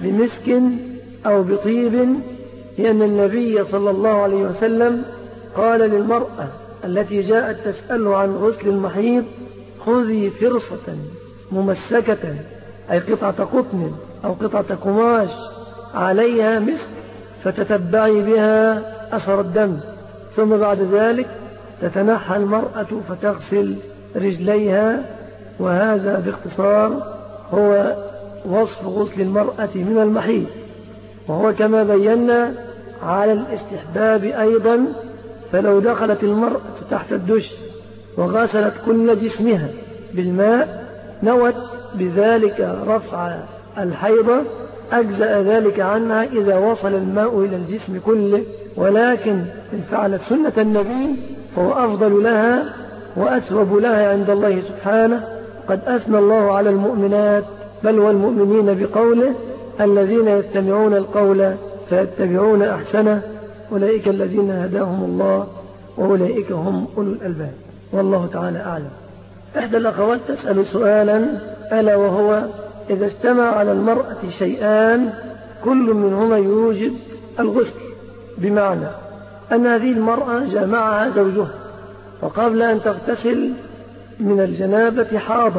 بمسك أو بطيب، لأن النبي صلى الله عليه وسلم قال للمرأة التي جاءت تسأله عن غسل المحيض: خذي فرصة ممسكة، أي قطعة قطن أو قطعة قماش عليها مسك، فتتبعي بها أثر الدم، ثم بعد ذلك تتنحى المرأة فتغسل رجليها. وهذا باختصار هو وصف غسل المرأة من المحيض، وهو كما بينا على الاستحباب أيضا. فلو دخلت المرأة تحت الدش وغسلت كل جسمها بالماء نوت بذلك رفع الحيضة، أجزأ ذلك عنها إذا وصل الماء إلى الجسم كله. ولكن إن فعلت سنة النبي فهو أفضل لها وأثوب لها عند الله سبحانه. قد أثنى الله على المؤمنات بل والمؤمنين بقوله: الذين يستمعون القول فيتبعون أحسنه، أولئك الذين هداهم الله وأولئك هم أولو الألباب. والله تعالى أعلم. إحدى الأخوات تسأل سؤالا، ألا وهو: إذا اجتمع على المرأة شيئان كل منهما يوجب الغسل، بمعنى أن هذه المرأة جمعها زوجها، وقبل أن تغتسل من الجنابة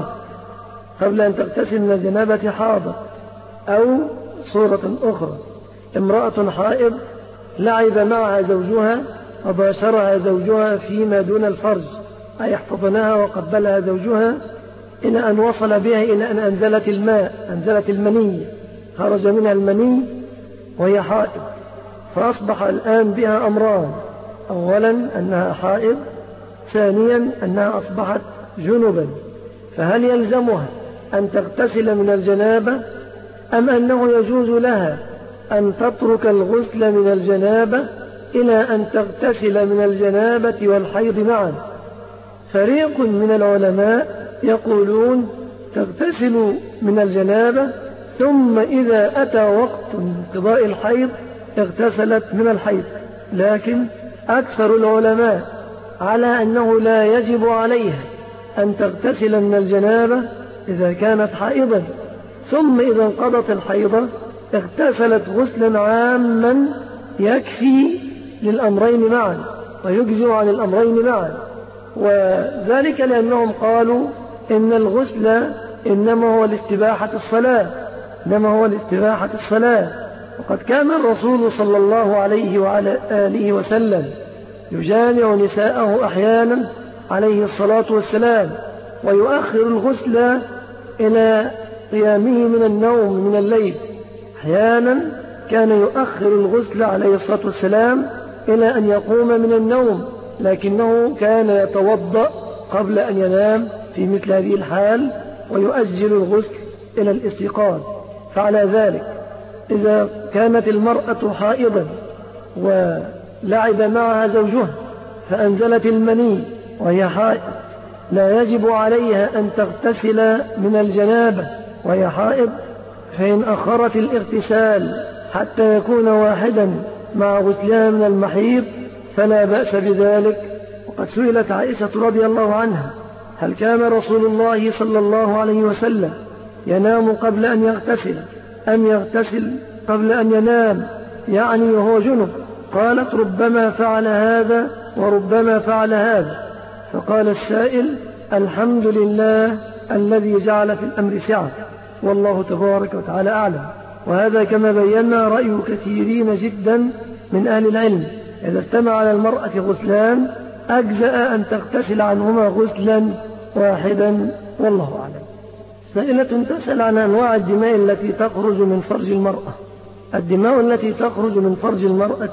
حاضت، أو صورة أخرى: امرأة حائض لعب معها زوجها وباشرها زوجها فيما دون الفرج، أي احتضنها وقبلها زوجها إلى أن وصل بها إلى أن أنزلت الماء، أنزلت المني، خرج منها المني وهي حائض، فأصبح الآن بها أمران: أولا أنها حائض، ثانيا أنها أصبحت جنبا. فهل يلزمها أن تغتسل من الجنابة، أم أنه يجوز لها أن تترك الغسل من الجنابة إلى أن تغتسل من الجنابة والحيض معا؟ فريق من العلماء يقولون تغتسل من الجنابة، ثم إذا أتى وقت انقضاء الحيض اغتسلت من الحيض. لكن أكثر العلماء على أنه لا يجب عليها أن تغتسل من الجنابة إذا كانت حائضا، ثم إذا انقضت الحيضة اغتسلت غسلا عاما يكفي للأمرين معا ويجزئ عن الأمرين معا. وذلك لأنهم قالوا إن الغسل إنما هو لاستباحة الصلاة، وقد كان الرسول صلى الله عليه وعلى آله وسلم يجامع نساءه أحيانا عليه الصلاة والسلام، ويؤخر الغسل إلى قيامه من النوم من الليل. أحيانا كان يؤخر الغسل عليه الصلاة والسلام إلى أن يقوم من النوم، لكنه كان يتوضأ قبل أن ينام في مثل هذه الحال، ويؤجل الغسل إلى الاستيقاظ. فعلى ذلك إذا كانت المرأة حائضا ولعب معها زوجها فأنزلت المني وهي حائض، لا يجب عليها أن تغتسل من الجنابة وهي حائض. فإن أخرت الاغتسال حتى يكون واحدا مع غسلها من المحيض فلا بأس بذلك. وقد سئلت عائشة رضي الله عنها: هل كان رسول الله صلى الله عليه وسلم ينام قبل أن يغتسل أم يغتسل قبل أن ينام، يعني وهو جنب؟ قالت: ربما فعل هذا وربما فعل هذا. فقال السائل: الحمد لله الذي جعل في الأمر سعة، والله تبارك وتعالى أعلم. وهذا كما بينا رأي كثيرين جدا من أهل العلم: إذا استمع على المرأة غسلان أجزأ أن تغتسل عنهما غسلا واحدا، والله أعلم. سائلة تسأل عن أنواع الدماء التي تخرج من فرج المرأة. الدماء التي تخرج من فرج المرأة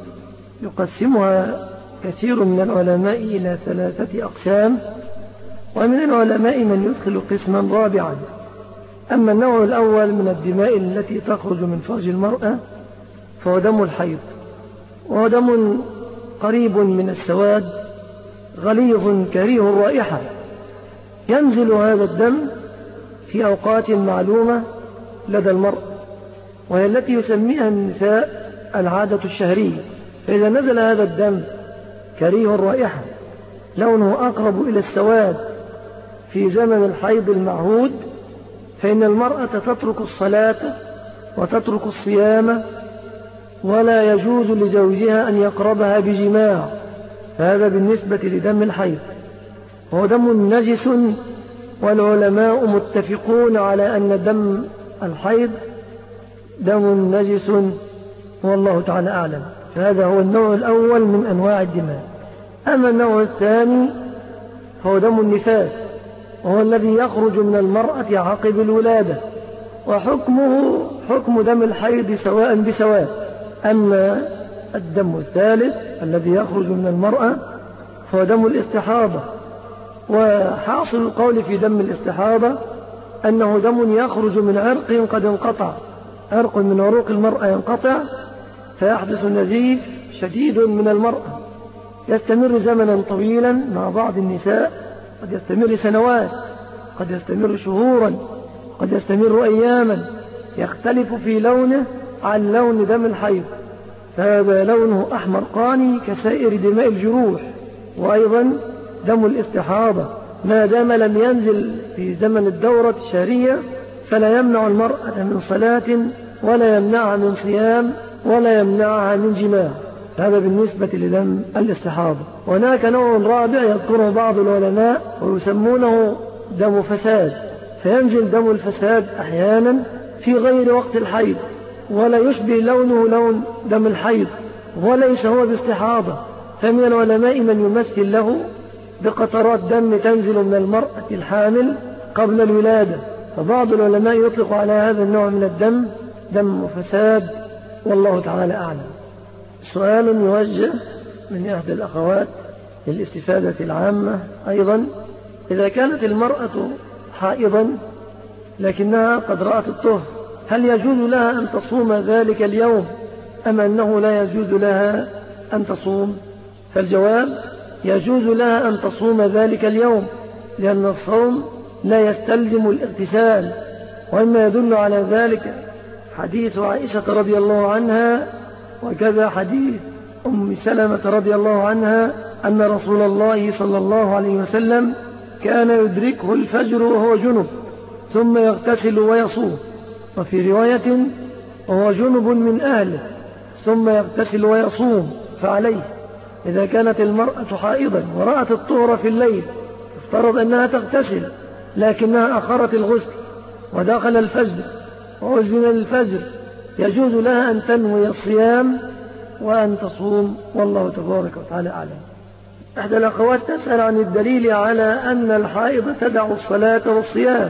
يقسمها كثير من العلماء إلى 3 أقسام، ومن العلماء من يدخل قسما رابعا. أما النوع الأول من الدماء التي تخرج من فرج المرأة فهو دم الحيض، وهو دم قريب من السواد، غليظ كريه الرائحة. ينزل هذا الدم في أوقات معلومة لدى المرأة، وهي التي يسميها النساء العادة الشهرية. فإذا نزل هذا الدم كريه الرائحة لونه أقرب إلى السواد في زمن الحيض المعهود، فإن المرأة تترك الصلاة وتترك الصيام، ولا يجوز لزوجها أن يقربها بجماع. هذا بالنسبة لدم الحيض، هو دم نجس، والعلماء متفقون على أن دم الحيض دم نجس، والله تعالى أعلم. فهذا هو النوع الأول من أنواع الدماء. أما النوع الثاني هو دم النفاس، وهو الذي يخرج من المرأة عقب الولادة، وحكمه حكم دم الحيض سواء بسواء. أما الدم الثالث الذي يخرج من المرأة هو دم الاستحاضة، وحاصل القول في دم الاستحاضة أنه دم يخرج من عرق قد انقطع، عرق من عروق المرأة ينقطع فيحدث نزيف شديد من المرأة، يستمر زمنا طويلا مع بعض النساء، قد يستمر سنوات، قد يستمر شهورا، قد يستمر أياما، يختلف في لونه عن لون دم الحيض. هذا لونه أحمر قاني كسائر دماء الجروح. وأيضا دم الاستحاضة ما دام لم ينزل في زمن الدورة الشهرية فلا يمنع المرأة من صلاة، ولا يمنعها من صيام، ولا يمنعها من جماع. هذا بالنسبة لدم الاستحاضة. هناك نوع رابع يذكره بعض العلماء ويسمونه دم فساد، فينزل دم الفساد أحيانا في غير وقت الحيض، ولا يشبه لونه لون دم الحيض، وليس هو باستحاضة. فمن العلماء من يمثل له بقطرات دم تنزل من المرأة الحامل قبل الولادة، فبعض العلماء يطلق على هذا النوع من الدم دم فساد، والله تعالى أعلم. سؤال يوجه من إحدى الأخوات للاستفادة العامة أيضا: إذا كانت المرأة حائضا لكنها قد رأت الطهر، هل يجوز لها أن تصوم ذلك اليوم أم أنه لا يجوز لها أن تصوم؟ فالجواب: يجوز لها أن تصوم ذلك اليوم، لأن الصوم لا يستلزم الاغتسال. وإما يدل على ذلك حديث عائشة رضي الله عنها، وكذا حديث أم سلمة رضي الله عنها أن رسول الله صلى الله عليه وسلم كان يدركه الفجر وهو جنب ثم يغتسل ويصوم، وفي رواية وهو جنب من أهله ثم يغتسل ويصوم. فعليه إذا كانت المرأة حائضا ورأت الطهر في الليل افترض أنها تغتسل، لكنها أخرت الغسل ودخل الفجر وأذن الفجر، يجوز لها أن تنوي الصيام وأن تصوم، والله تبارك وتعالى أعلم. إحدى الأخوات تسأل عن الدليل على أن الحائض تدع الصلاة والصيام،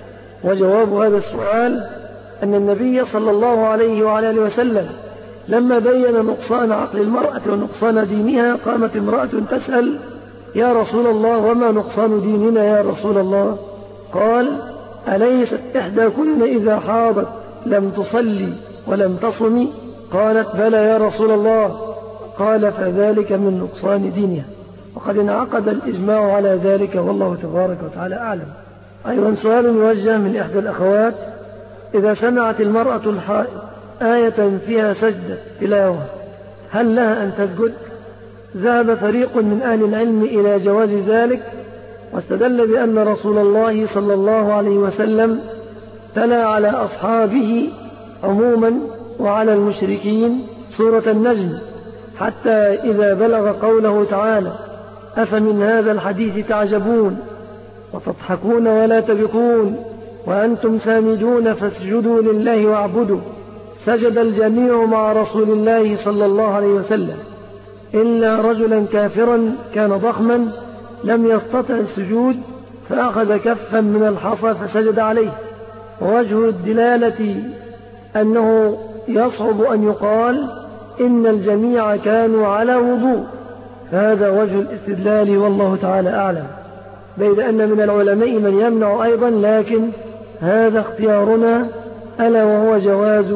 وجواب هذا السؤال أن النبي صلى الله عليه وعلى آله وسلم لما بين نقصان عقل المرأة ونقصان دينها قامت امرأة تسأل: يا رسول الله، وما نقصان ديننا يا رسول الله؟ قال: أليست إحداكن إذا حاضت لم تصلي ولم تصمي؟ قالت: بلى يا رسول الله. قال: فذلك من نقصان دينها. وقد انعقد الإجماع على ذلك، والله تبارك وتعالى أعلم. أيضا سؤال يوجه من إحدى الأخوات: إذا سمعت المرأة الحائض آية فيها سجدة تلاوة هل لها أن تسجد؟ ذهب فريق من أهل العلم إلى جواز ذلك، واستدل بأن رسول الله صلى الله عليه وسلم تلا على أصحابه عموما وعلى المشركين سورة النجم، حتى إذا بلغ قوله تعالى: أفمن هذا الحديث تعجبون وتضحكون ولا تبكون وأنتم سامدون فاسجدوا لله واعبدوا، سجد الجميع مع رسول الله صلى الله عليه وسلم إلا رجلا كافرا كان ضخما لم يستطع السجود فأخذ كفا من الحصى فسجد عليه. ووجه الدلالة أنه يصعب أن يقال إن الجميع كانوا على وضوء، فهذا وجه الاستدلال، والله تعالى أعلم. بيد أن من العلماء من يمنع أيضا، لكن هذا اختيارنا، ألا وهو جواز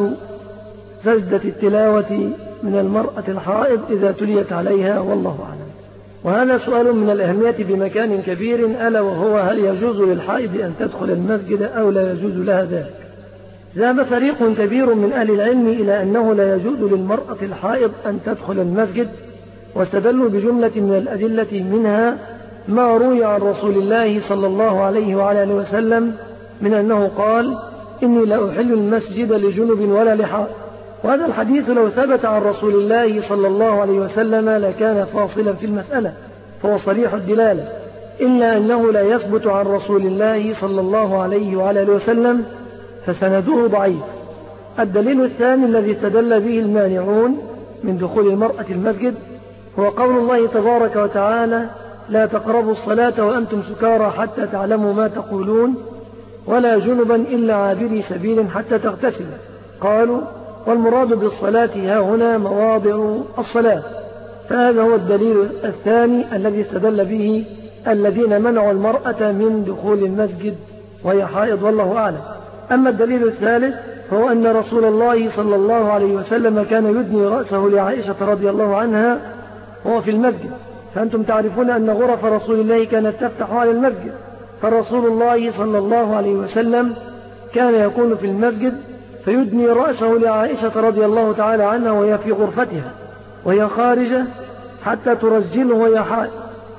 سجدة التلاوة من المرأة الحائض إذا تليت عليها، والله أعلم. وهذا سؤال من الأهمية بمكان كبير، ألا وهو: هل يجوز للحائض أن تدخل المسجد أو لا يجوز لها ذلك؟ ذهب فريق كبير من أهل العلم إلى أنه لا يجوز للمرأة الحائض أن تدخل المسجد، واستدلوا بجملة من الأدلة، منها ما روي عن رسول الله صلى الله عليه وعلى آله وسلم من أنه قال: إني لا أحل المسجد لجنب ولا لحائض. وهذا الحديث لو ثبت عن رسول الله صلى الله عليه وسلم لكان فاصلا في المسألة، فهو صريح الدلالة، إلا أنه لا يثبت عن رسول الله صلى الله عليه وعلى آله وسلم فسنده ضعيف. الدليل الثاني الذي استدل به المانعون من دخول المرأة المسجد هو قول الله تبارك وتعالى: لا تقربوا الصلاة وأنتم سكارى حتى تعلموا ما تقولون ولا جنبا إلا عابري سبيل حتى تغتسلوا. قالوا: والمراد بالصلاة ها هنا مواضع الصلاة. فهذا هو الدليل الثاني الذي استدل به الذين منعوا المرأة من دخول المسجد وهي حائض، والله أعلم. أما الدليل الثالث فهو أن رسول الله صلى الله عليه وسلم كان يدني رأسه لعائشة رضي الله عنها وهو في المسجد، فأنتم تعرفون أن غرف رسول الله كانت تفتح على المسجد، فرسول الله صلى الله عليه وسلم كان يكون في المسجد فيدني رأسه لعائشة رضي الله تعالى عنها وهي في غرفتها وهي خارجة حتى ترجله وهي حائض.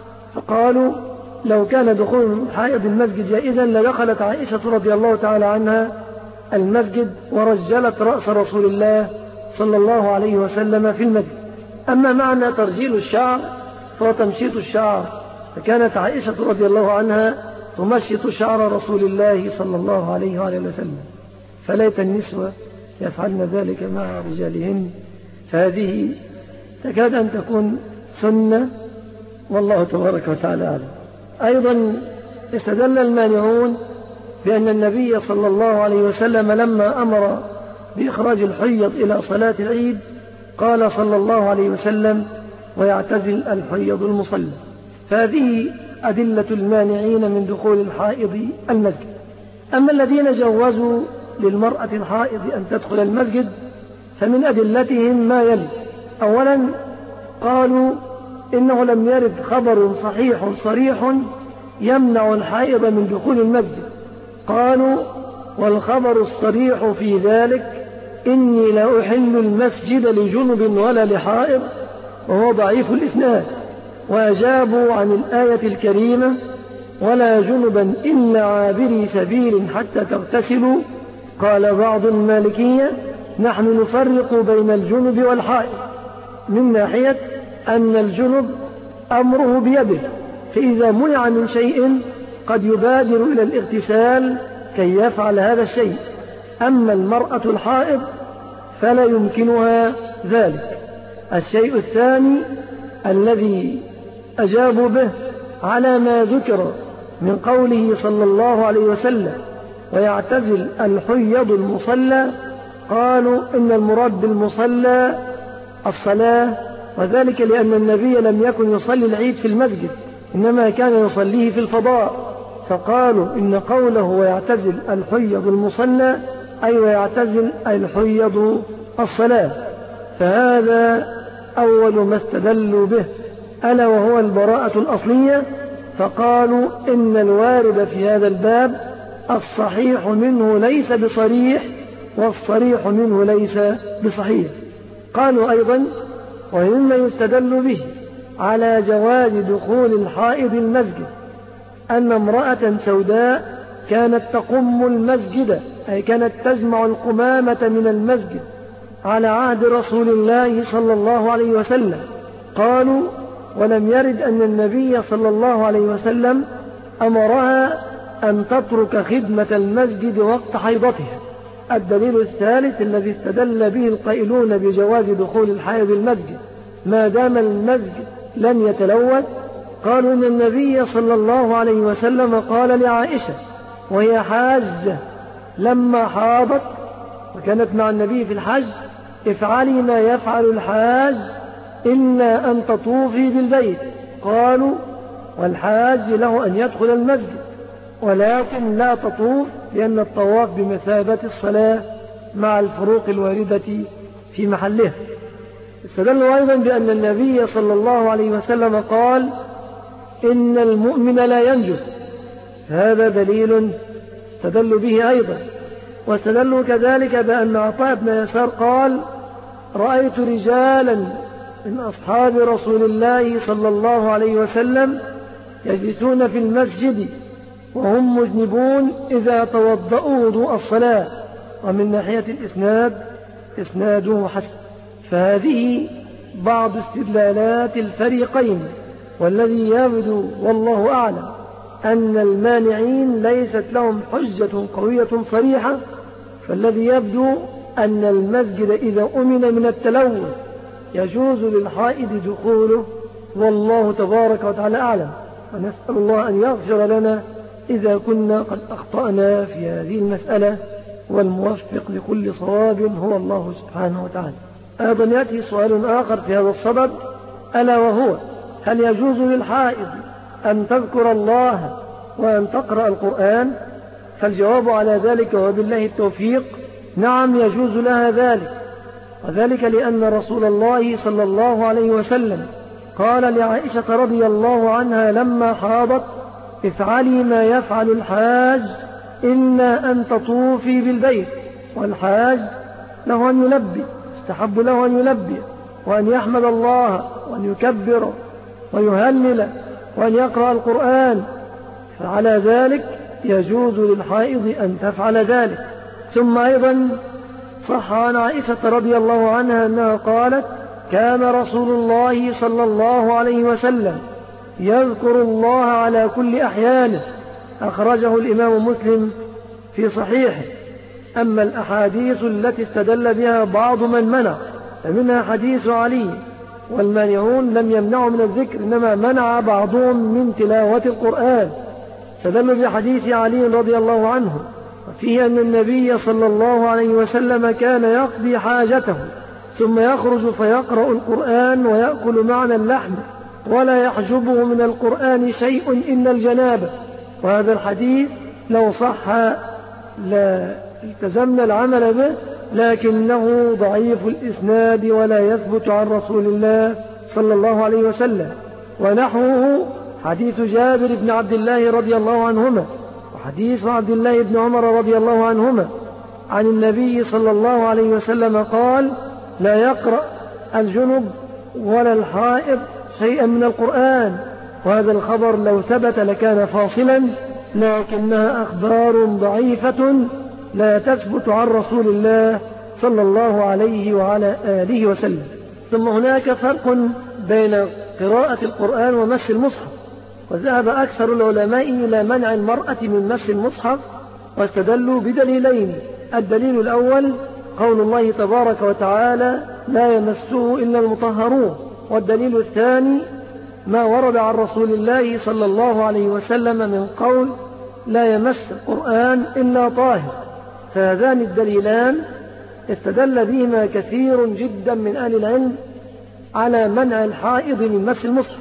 فقالوا: لو كان دخول حائض المسجد جائزا لدخلت عائشة رضي الله تعالى عنها المسجد ورجلت رأس رسول الله صلى الله عليه وسلم في المسجد. أما معنى ترجيل الشعر فهو تمشيط الشعر، فكانت عائشة رضي الله عنها تمشط شعر رسول الله صلى الله عليه وسلم، فليت النسوة يفعلن ذلك مع رجالهن، فهذه تكاد أن تكون سنة، والله تبارك وتعالى أعلم. أيضا استدل المانعون بأن النبي صلى الله عليه وسلم لما أمر بإخراج الحيض إلى صلاة العيد قال صلى الله عليه وسلم: ويعتزل الحيض المصلى. فهذه أدلة المانعين من دخول الحائض المسجد. أما الذين جوزوا للمرأة الحائض أن تدخل المسجد فمن أدلتهم ما يلي: أولا قالوا إنه لم يرد خبر صحيح صريح يمنع الحائض من دخول المسجد. قالوا: والخبر الصريح في ذلك إني لا أحل المسجد لجنب ولا لحائض، وهو ضعيف الإسناد. وأجابوا عن الآية الكريمة: ولا جنبا إلا عابري سبيل حتى تغتسلوا. قال بعض المالكية: نحن نفرق بين الجنب والحائض من ناحية أن الجنب أمره بيده، فإذا منع من شيء قد يبادر إلى الاغتسال كي يفعل هذا الشيء. أما المرأة الحائض فلا يمكنها ذلك. الشيء الثاني الذي أجابوا به على ما ذكر من قوله صلى الله عليه وسلم: ويعتزل الحيض المصلى، قالوا إن المراد بالمصلى الصلاة، وذلك لأن النبي لم يكن يصلي العيد في المسجد، إنما كان يصليه في الفضاء، فقالوا إن قوله ويعتزل الحيض المصلى أي ويعتزل الحيض الصلاة. فهذا أول ما استدلوا به، ألا وهو البراءة الأصلية. فقالوا إن الوارد في هذا الباب الصحيح منه ليس بصريح والصريح منه ليس بصحيح. قالوا أيضا: ومما يستدل به على جواز دخول الحائض المسجد أن امرأة سوداء كانت تقم المسجد، أي كانت تجمع القمامة من المسجد على عهد رسول الله صلى الله عليه وسلم. قالوا: ولم يرد أن النبي صلى الله عليه وسلم أمرها أن تترك خدمة المسجد وقت حيضتها. الدليل الثالث الذي استدل به القائلون بجواز دخول الحائض المسجد ما دام المسجد لن يتلوث، قالوا إن النبي صلى الله عليه وسلم قال لعائشة وهي حاجة لما حاضت وكانت مع النبي في الحج: افعلي ما يفعل الحاج إلا أن تطوفي بالبيت. قالوا: والحاج له أن يدخل المسجد ولكن لا تطوف، لأن الطواف بمثابة الصلاة مع الفروق الواردة في محلها. استدلوا أيضا بأن النبي صلى الله عليه وسلم قال: إن المؤمن لا ينجس، هذا دليل استدلوا به أيضا. واستدلوا كذلك بأن عطاء بن يسار قال: رأيت رجالا من أصحاب رسول الله صلى الله عليه وسلم يجلسون في المسجد وهم مذنبون إذا توضأوا وضوء الصلاة. ومن ناحية الإسناد إسناده حسن. فهذه بعض استدلالات الفريقين، والذي يبدو والله أعلم أن المانعين ليست لهم حجة قوية صريحة. فالذي يبدو أن المسجد إذا أمن من التلوث يجوز للحائض دخوله، والله تبارك وتعالى أعلم. ونسأل الله أن يغفر لنا إذا كنا قد أخطأنا في هذه المسألة، والموفق لكل صواب هو الله سبحانه وتعالى. أيضا يأتي سؤال آخر في هذا الصدد، ألا وهو: هل يجوز للحائض أن تذكر الله وأن تقرأ القرآن؟ فالجواب على ذلك وبالله التوفيق: نعم، يجوز لها ذلك. وذلك لأن رسول الله صلى الله عليه وسلم قال لعائشة رضي الله عنها لما حاضت: افعلي ما يفعل الحاج إلا أن تطوفي بالبيت. والحاج له أن يلبي، استحب له أن يلبي وأن يحمد الله وأن يكبر ويهلل وأن يقرأ القرآن، فعلى ذلك يجوز للحائض أن تفعل ذلك. ثم أيضا صح عن عائشة رضي الله عنها أنها قالت: كان رسول الله صلى الله عليه وسلم يذكر الله على كل أحيانه، أخرجه الإمام مسلم في صحيحه. أما الأحاديث التي استدل بها بعض من منع فمنها حديث علي، والمانعون لم يمنعوا من الذكر، إنما منع بعضهم من تلاوة القرآن. استدلوا بحديث علي رضي الله عنه، وفيه أن النبي صلى الله عليه وسلم كان يقضي حاجته ثم يخرج فيقرأ القرآن ويأكل معنى اللحم، ولا يحجبه من القرآن شيء إلا الجنابة. وهذا الحديث لو صح لا التزمنا العمل به، لكنه ضعيف الإسناد ولا يثبت عن رسول الله صلى الله عليه وسلم. ونحوه حديث جابر بن عبد الله رضي الله عنهما، وحديث عبد الله بن عمر رضي الله عنهما عن النبي صلى الله عليه وسلم قال: لا يقرأ الجنب ولا الحائض شيئا من القرآن. وهذا الخبر لو ثبت لكان فاصلا، لكنها أخبار ضعيفة لا تثبت عن رسول الله صلى الله عليه وعلى آله وسلم. ثم هناك فرق بين قراءة القرآن ومس المصحف، وذهب أكثر العلماء إلى منع المرأة من مس المصحف، واستدلوا بدليلين: الدليل الأول قول الله تبارك وتعالى: لا يمسه إلا المطهرون. والدليل الثاني ما ورد عن رسول الله صلى الله عليه وسلم من قول: لا يمس القرآن إلا طاهر. فهذان الدليلان استدل بهما كثير جدا من أهل العلم على منع الحائض من مس المصحف،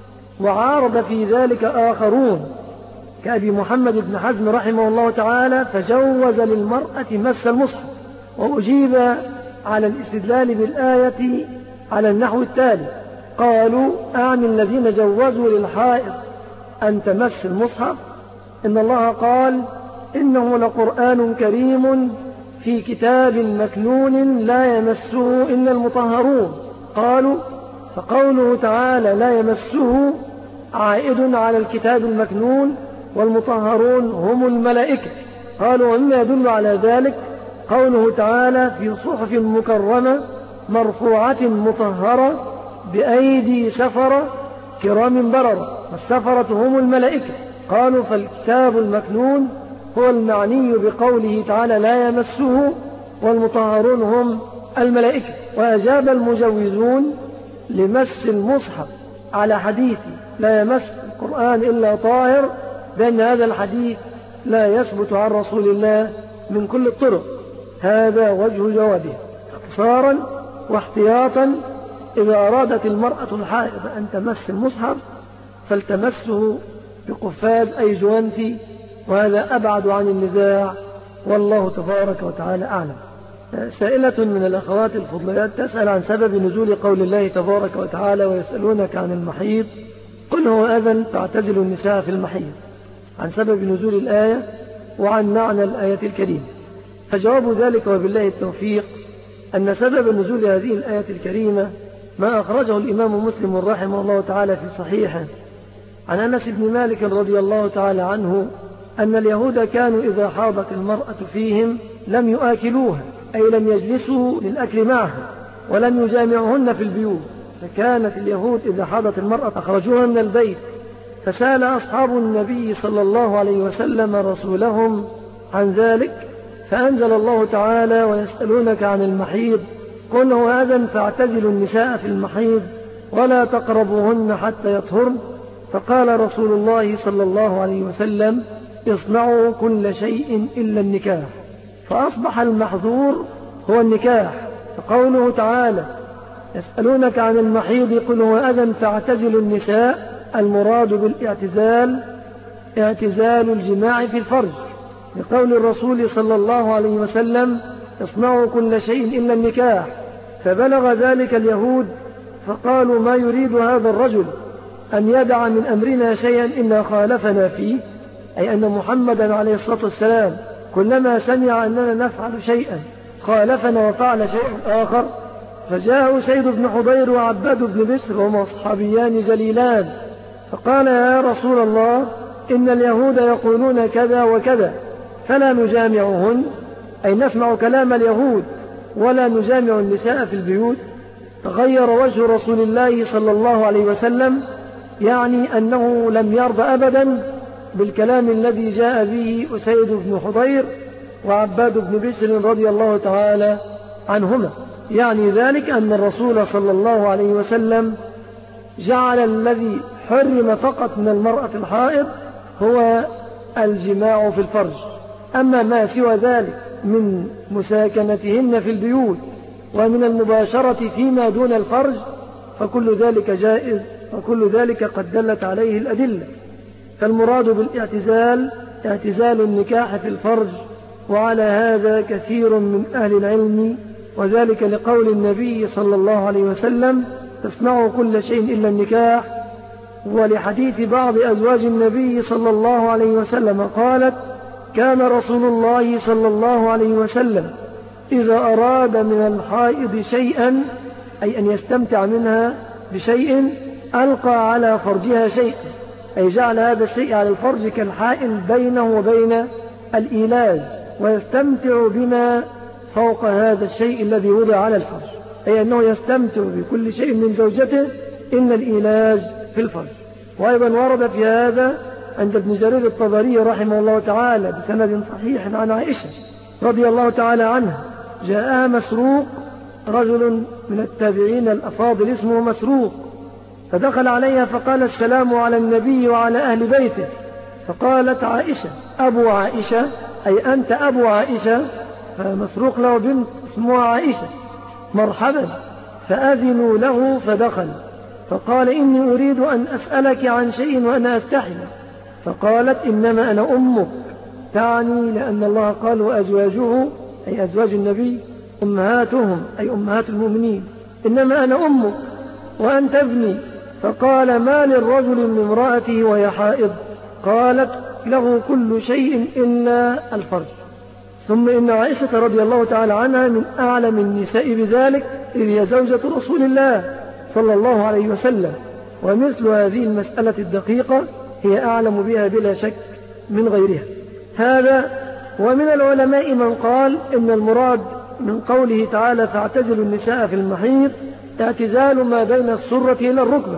وعارض في ذلك آخرون كأبي محمد بن حزم رحمه الله تعالى، فجوز للمرأة مس المصحف. وأجيب على الاستدلال بالآية على النحو التالي: قالوا: أعني الذين جوزوا للحائض أن تمس المصحف، إن الله قال: إنه لقرآن كريم في كتاب مكنون لا يمسه إلا المطهرون. قالوا: فقوله تعالى لا يمسه عائد على الكتاب المكنون، والمطهرون هم الملائكة. قالوا: ومما يدل على ذلك قوله تعالى: في صحف مكرمة مرفوعة مطهرة بأيدي سفرة كرام بررة، والسفرة هم الملائكة. قالوا: فالكتاب المكنون هو المعني بقوله تعالى لا يمسه، والمطهرون هم الملائكة. وأجاب المجوزون لمس المصحف على حديث لا يمس القرآن إلا طاهر بأن هذا الحديث لا يثبت عن رسول الله من كل الطرق. هذا وجه جوابه. اختصارا واحتياطا: إذا أرادت المرأة الحائض أن تمس المصحف فلتمسه بقفاز أي جوانتي، وهذا أبعد عن النزاع، والله تبارك وتعالى أعلم. سائلة من الأخوات الفضليات تسأل عن سبب نزول قول الله تبارك وتعالى: ويسألونك عن المحيض قل هو أذى فاعتزلوا النساء في المحيض، عن سبب نزول الآية وعن معنى الآية الكريمة. فجواب ذلك وبالله التوفيق أن سبب نزول هذه الآية الكريمة ما أخرجه الإمام مسلم رحمه الله تعالى في صحيحه عن أنس بن مالك رضي الله تعالى عنه أن اليهود كانوا إذا حاضت المرأة فيهم لم يآكلوها، أي لم يجلسوا للأكل معها ولم يجامعهن في البيوت. فكانت اليهود إذا حاضت المرأة أخرجوها من البيت. فسأل أصحاب النبي صلى الله عليه وسلم رسولهم عن ذلك، فأنزل الله تعالى: ويسألونك عن المحيض قل هو أذى فاعتزلوا النساء في المحيض ولا تقربوهن حتى يطهرن. فقال رسول الله صلى الله عليه وسلم: اصنعوا كل شيء إلا النكاح. فأصبح المحظور هو النكاح. فقوله تعالى: يسألونك عن المحيض قل هو أذى فاعتزلوا النساء، المراد بالاعتزال اعتزال الجماع في الفرج، لقول الرسول صلى الله عليه وسلم: اصنعوا كل شيء إلا النكاح. فبلغ ذلك اليهود فقالوا: ما يريد هذا الرجل أن يدع من أمرنا شيئا إلا خالفنا فيه، أي أن محمدا عليه الصلاة والسلام كلما سمع أننا نفعل شيئا خالفنا وفعل شيئا آخر. فجاء سيد بن حضير وعباد بن بسر وهما صحابيان جليلان، فقال: يا رسول الله، إن اليهود يقولون كذا وكذا فلا نجامعهن، أي نسمع كلام اليهود ولا نجامع النساء في البيوت. تغير وجه رسول الله صلى الله عليه وسلم، يعني أنه لم يرضى أبدا بالكلام الذي جاء به أسيد بن حضير وعباد بن بسر رضي الله تعالى عنهما. يعني ذلك أن الرسول صلى الله عليه وسلم جعل الذي حرم فقط من المرأة الحائض هو الجماع في الفرج، أما ما سوى ذلك من مساكنتهن في البيوت ومن المباشرة فيما دون الفرج فكل ذلك جائز، وكل ذلك قد دلت عليه الأدلة. فالمراد بالاعتزال اعتزال النكاح في الفرج، وعلى هذا كثير من أهل العلم، وذلك لقول النبي صلى الله عليه وسلم: اصنعوا كل شيء إلا النكاح، ولحديث بعض أزواج النبي صلى الله عليه وسلم قالت: كان رسول الله صلى الله عليه وسلم إذا أراد من الحائض شيئا، أي أن يستمتع منها بشيء، ألقى على فرجها شيئا، أي جعل هذا الشيء على الفرج كالحائل بينه وبين الإيلاج، ويستمتع بما فوق هذا الشيء الذي وضع على الفرج، أي أنه يستمتع بكل شيء من زوجته إن الإيلاج في الفرج. وأيضا ورد في هذا عند ابن جرير الطبري رحمه الله تعالى بسند صحيح عن عائشة رضي الله تعالى عنها: جاءها مسروق، رجل من التابعين الأفاضل اسمه مسروق، فدخل عليها فقال: السلام على النبي وعلى أهل بيته. فقالت عائشة: أبو عائشة، أي أنت أبو عائشة؟ فمسروق له بنت اسمها عائشة. مرحبا. فأذنوا له فدخل، فقال: إني أريد أن أسألك عن شيء وأنا أستحي. فقالت: إنما أنا أمك، تعني لأن الله قال: وأزواجه، أي أزواج النبي، أمهاتهم، أي أمهات المؤمنين، إنما أنا أمك وأنت ابني. فقال: ما للرجل من امرأته وهي حائض؟ قالت: له كل شيء إلا الفرج. ثم إن عائشة رضي الله تعالى عنها من أعلم النساء بذلك، إذ هي زوجة رسول الله صلى الله عليه وسلم، ومثل هذه المسألة الدقيقة هي أعلم بها بلا شك من غيرها. هذا. ومن العلماء من قال إن المراد من قوله تعالى: فاعتزلوا النساء في المحيض اعتزال ما بين السرة إلى الركبة،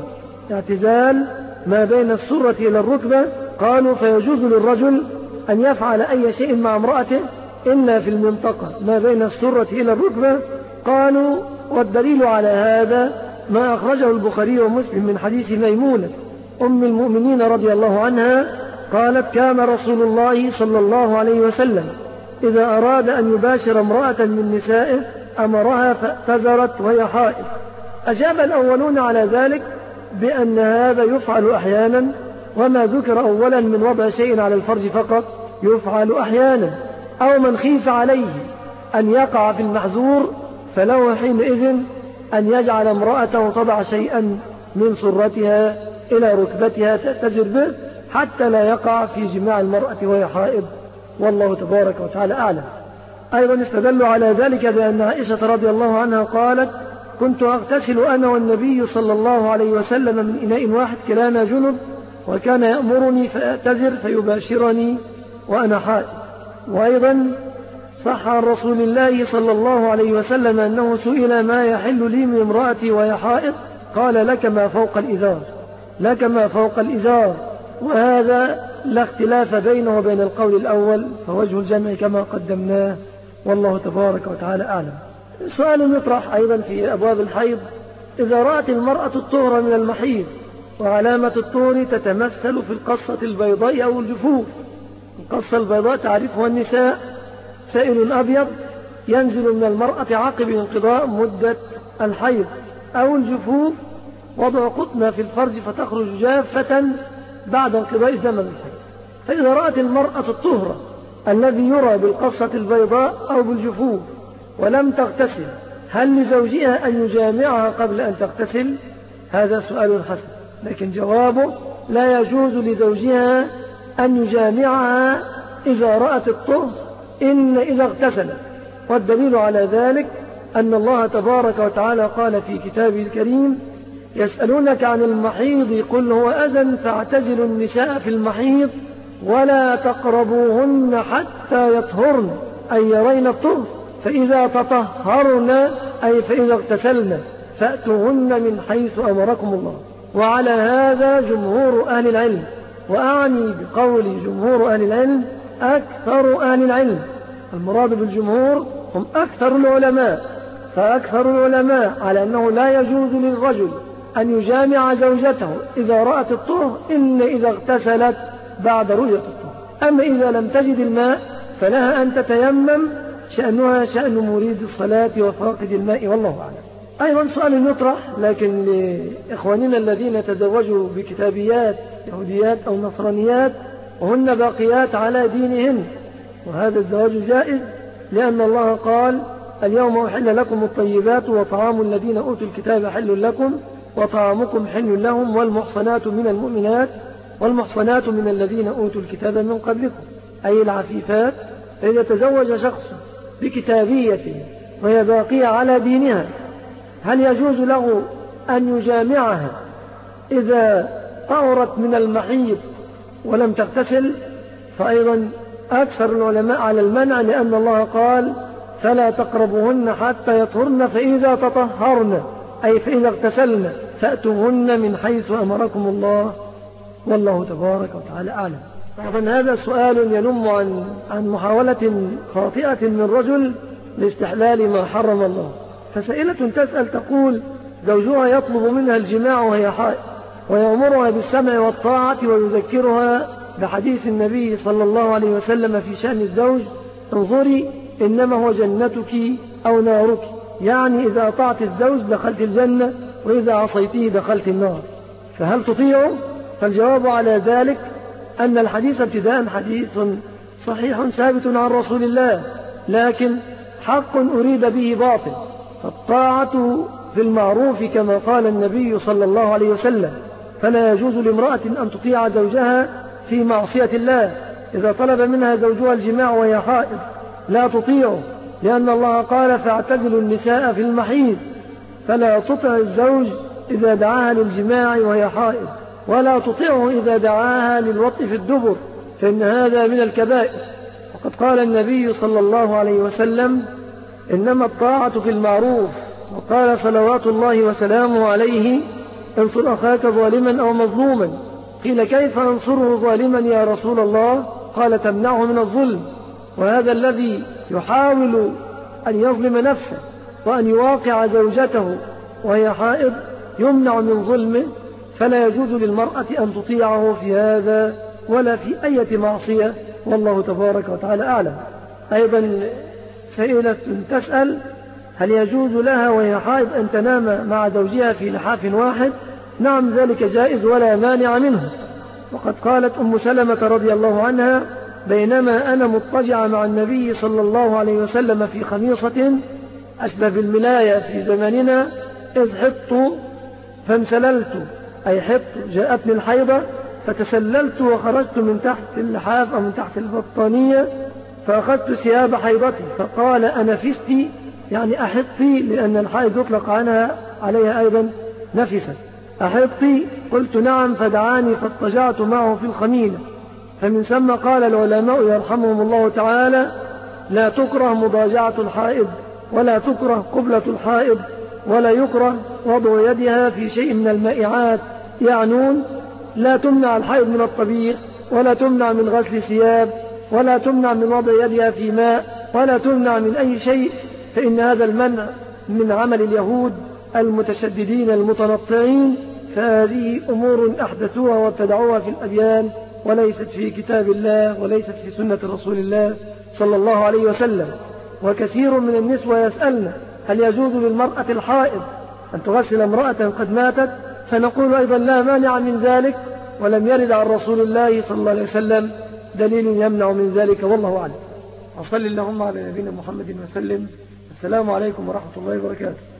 اعتزال ما بين السرة إلى الركبة. قالوا: فيجوز للرجل أن يفعل أي شيء مع امرأته إلا في المنطقة ما بين السرة إلى الركبة. قالوا: والدليل على هذا ما أخرجه البخاري ومسلم من حديث ميمونة أم المؤمنين رضي الله عنها قالت: كان رسول الله صلى الله عليه وسلم إذا أراد أن يباشر امرأة من نسائه أمرها فاعتذرت وهي حائض. أجاب الأولون على ذلك بأن هذا يفعل أحيانا، وما ذكر أولا من وضع شيء على الفرج فقط يفعل أحيانا، أو من خيف عليه أن يقع في المحظور فله حينئذ أن يجعل امرأته تضع شيئا من سرتها إلى ركبتها تعتذر به حتى لا يقع في جماع المرأة وهي حائض، والله تبارك وتعالى أعلم. أيضا استدلوا على ذلك بأن عائشة رضي الله عنها قالت: كنت أغتسل أنا والنبي صلى الله عليه وسلم من إناء واحد كلانا جنب، وكان يأمرني فأعتذر فيباشرني وأنا حائض. وأيضا صح عن رسول الله صلى الله عليه وسلم أنه سئل ما يحل لي من امرأتي وهي حائض، قال لك ما فوق الإزار، لك ما فوق الإزار. وهذا لا اختلاف بينه وبين القول الأول، فوجه الجمع كما قدمناه، والله تبارك وتعالى أعلم. سؤال يطرح أيضا في أبواب الحيض: إذا رأت المرأة الطهر من المحيض وعلامة الطهر تتمثل في القصة البيضاء أو الجفوف. القصة البيضاء تعرفها النساء، سائل أبيض ينزل من المرأة عقب انقضاء مدة الحيض، أو الجفوف وضع قطنة في الفرج فتخرج جافة بعد انقضاء زمن الحيض. فإذا رأت المرأة الطهر الذي يرى بالقصة البيضاء أو بالجفوف ولم تغتسل، هل لزوجها أن يجامعها قبل أن تغتسل؟ هذا سؤال حسن، لكن جوابه: لا يجوز لزوجها أن يجامعها إذا رأت الطهر إن إذا اغتسلت. والدليل على ذلك أن الله تبارك وتعالى قال في كتابه الكريم: يسألونك عن المحيض قل هو أذى فاعتزلوا النساء في المحيض ولا تقربوهن حتى يطهرن، أي يرين الطهر، فإذا تطهرن أي فإذا اغتسلن فأتوهن من حيث أمركم الله. وعلى هذا جمهور أهل العلم، وأعني بقول جمهور أهل العلم أكثر أهل العلم. المراد بالجمهور هم أكثر العلماء، فأكثر العلماء على أنه لا يجوز للرجل أن يجامع زوجته إذا رأت الطهر إلا إذا اغتسلت بعد رؤية الطهر. أما إذا لم تجد الماء فلها أن تتيمم، شأنها شأن مريد الصلاة وفاقد الماء، والله أعلم. أيضا سؤال يطرح لكن لإخواننا الذين تزوجوا بكتابيات يهوديات أو نصرانيات وهن باقيات على دينهن، وهذا الزواج جائز لأن الله قال: اليوم أحل لكم الطيبات وطعام الذين أوتوا الكتاب حل لكم وطعامكم حل لهم والمحصنات من المؤمنات والمحصنات من الذين أوتوا الكتاب من قبلكم، أي العفيفات. فإذا تزوج شخص بكتابية وهي باقية على دينها، هل يجوز له أن يجامعها إذا طهرت من المحيض ولم تغتسل؟ فأيضا أكثر العلماء على المنع، لأن الله قال: فلا تقربوهن حتى يطهرن فإذا تطهرن أي فإذا اغتسلن فأتوهن من حيث أمركم الله، والله تبارك وتعالى أعلم. طبعا هذا سؤال ينم عن محاولة خاطئة من رجل لاستحلال ما حرم الله. فسائلة تسأل تقول: زوجها يطلب منها الجماع وهي حائض ويأمرها بالسمع والطاعة ويذكرها بحديث النبي صلى الله عليه وسلم في شأن الزوج: انظري إنما هو جنتك أو نارك، يعني إذا أطعت الزوج دخلت الجنة وإذا عصيته دخلت النار. فهل تطيعه؟ فالجواب على ذلك أن الحديث ابتداء حديث صحيح ثابت عن رسول الله، لكن حق أريد به باطل. فالطاعة في المعروف كما قال النبي صلى الله عليه وسلم، فلا يجوز لامرأة أن تطيع زوجها في معصية الله. إذا طلب منها زوجها الجماع وهي حائض لا تطيعه، لأن الله قال: فاعتزلوا النساء في المحيض. فلا تطع الزوج إذا دعاها للجماع وهي حائض، ولا تطيعه إذا دعاها للوطء في الدبر، فإن هذا من الكبائر. وقد قال النبي صلى الله عليه وسلم: إنما الطاعة في المعروف. وقال صلوات الله وسلامه عليه: انصر أخاك ظالما أو مظلوما. قيل: كيف أنصره ظالما يا رسول الله؟ قال: تمنعه من الظلم. وهذا الذي يحاول أن يظلم نفسه وأن يواقع زوجته وهي حائض يمنع من ظلمه، فلا يجوز للمرأة أن تطيعه في هذا ولا في أي معصية، والله تبارك وتعالى أعلم. أيضا سائلة تسأل: هل يجوز لها وهي حائض أن تنام مع زوجها في لحاف واحد؟ نعم، ذلك جائز ولا مانع منه. وقد قالت أم سلمة رضي الله عنها: بينما أنا مضطجعة مع النبي صلى الله عليه وسلم في خميصة أشبه بالملاية في زماننا، إذ حطت فانسللت، أي حطت جاءتني الحيضة فتسللت وخرجت من تحت اللحاف أو من تحت البطانية فأخذت ثياب حيضتي، فقال: أنفستي؟ يعني أحطي، لأن الحائض يطلق عليها أيضا نفست. أحطي؟ قلت: نعم. فدعاني فاضطجعت معه في الخميلة، فمن ثم قال العلماء يرحمهم الله تعالى: لا تكره مضاجعة الحائض، ولا تكره قبلة الحائض، ولا يكره وضع يدها في شيء من المائعات، يعنون لا تمنع الحائض من الطبيخ، ولا تمنع من غسل ثياب، ولا تمنع من وضع يدها في ماء، ولا تمنع من أي شيء، فإن هذا المنع من عمل اليهود المتشددين المتنطعين، فهذه أمور أحدثوها وابتدعوها في الأديان، وليست في كتاب الله وليست في سنة رسول الله صلى الله عليه وسلم. وكثير من النسوة يسألنا: هل يجوز للمرأة الحائض أن تغسل امرأة قد ماتت؟ فنقول أيضا: لا مانع من ذلك، ولم يرد عن رسول الله صلى الله عليه وسلم دليل يمنع من ذلك، والله أعلم. وصل اللهم على نبينا محمد وسلم. السلام عليكم ورحمة الله وبركاته.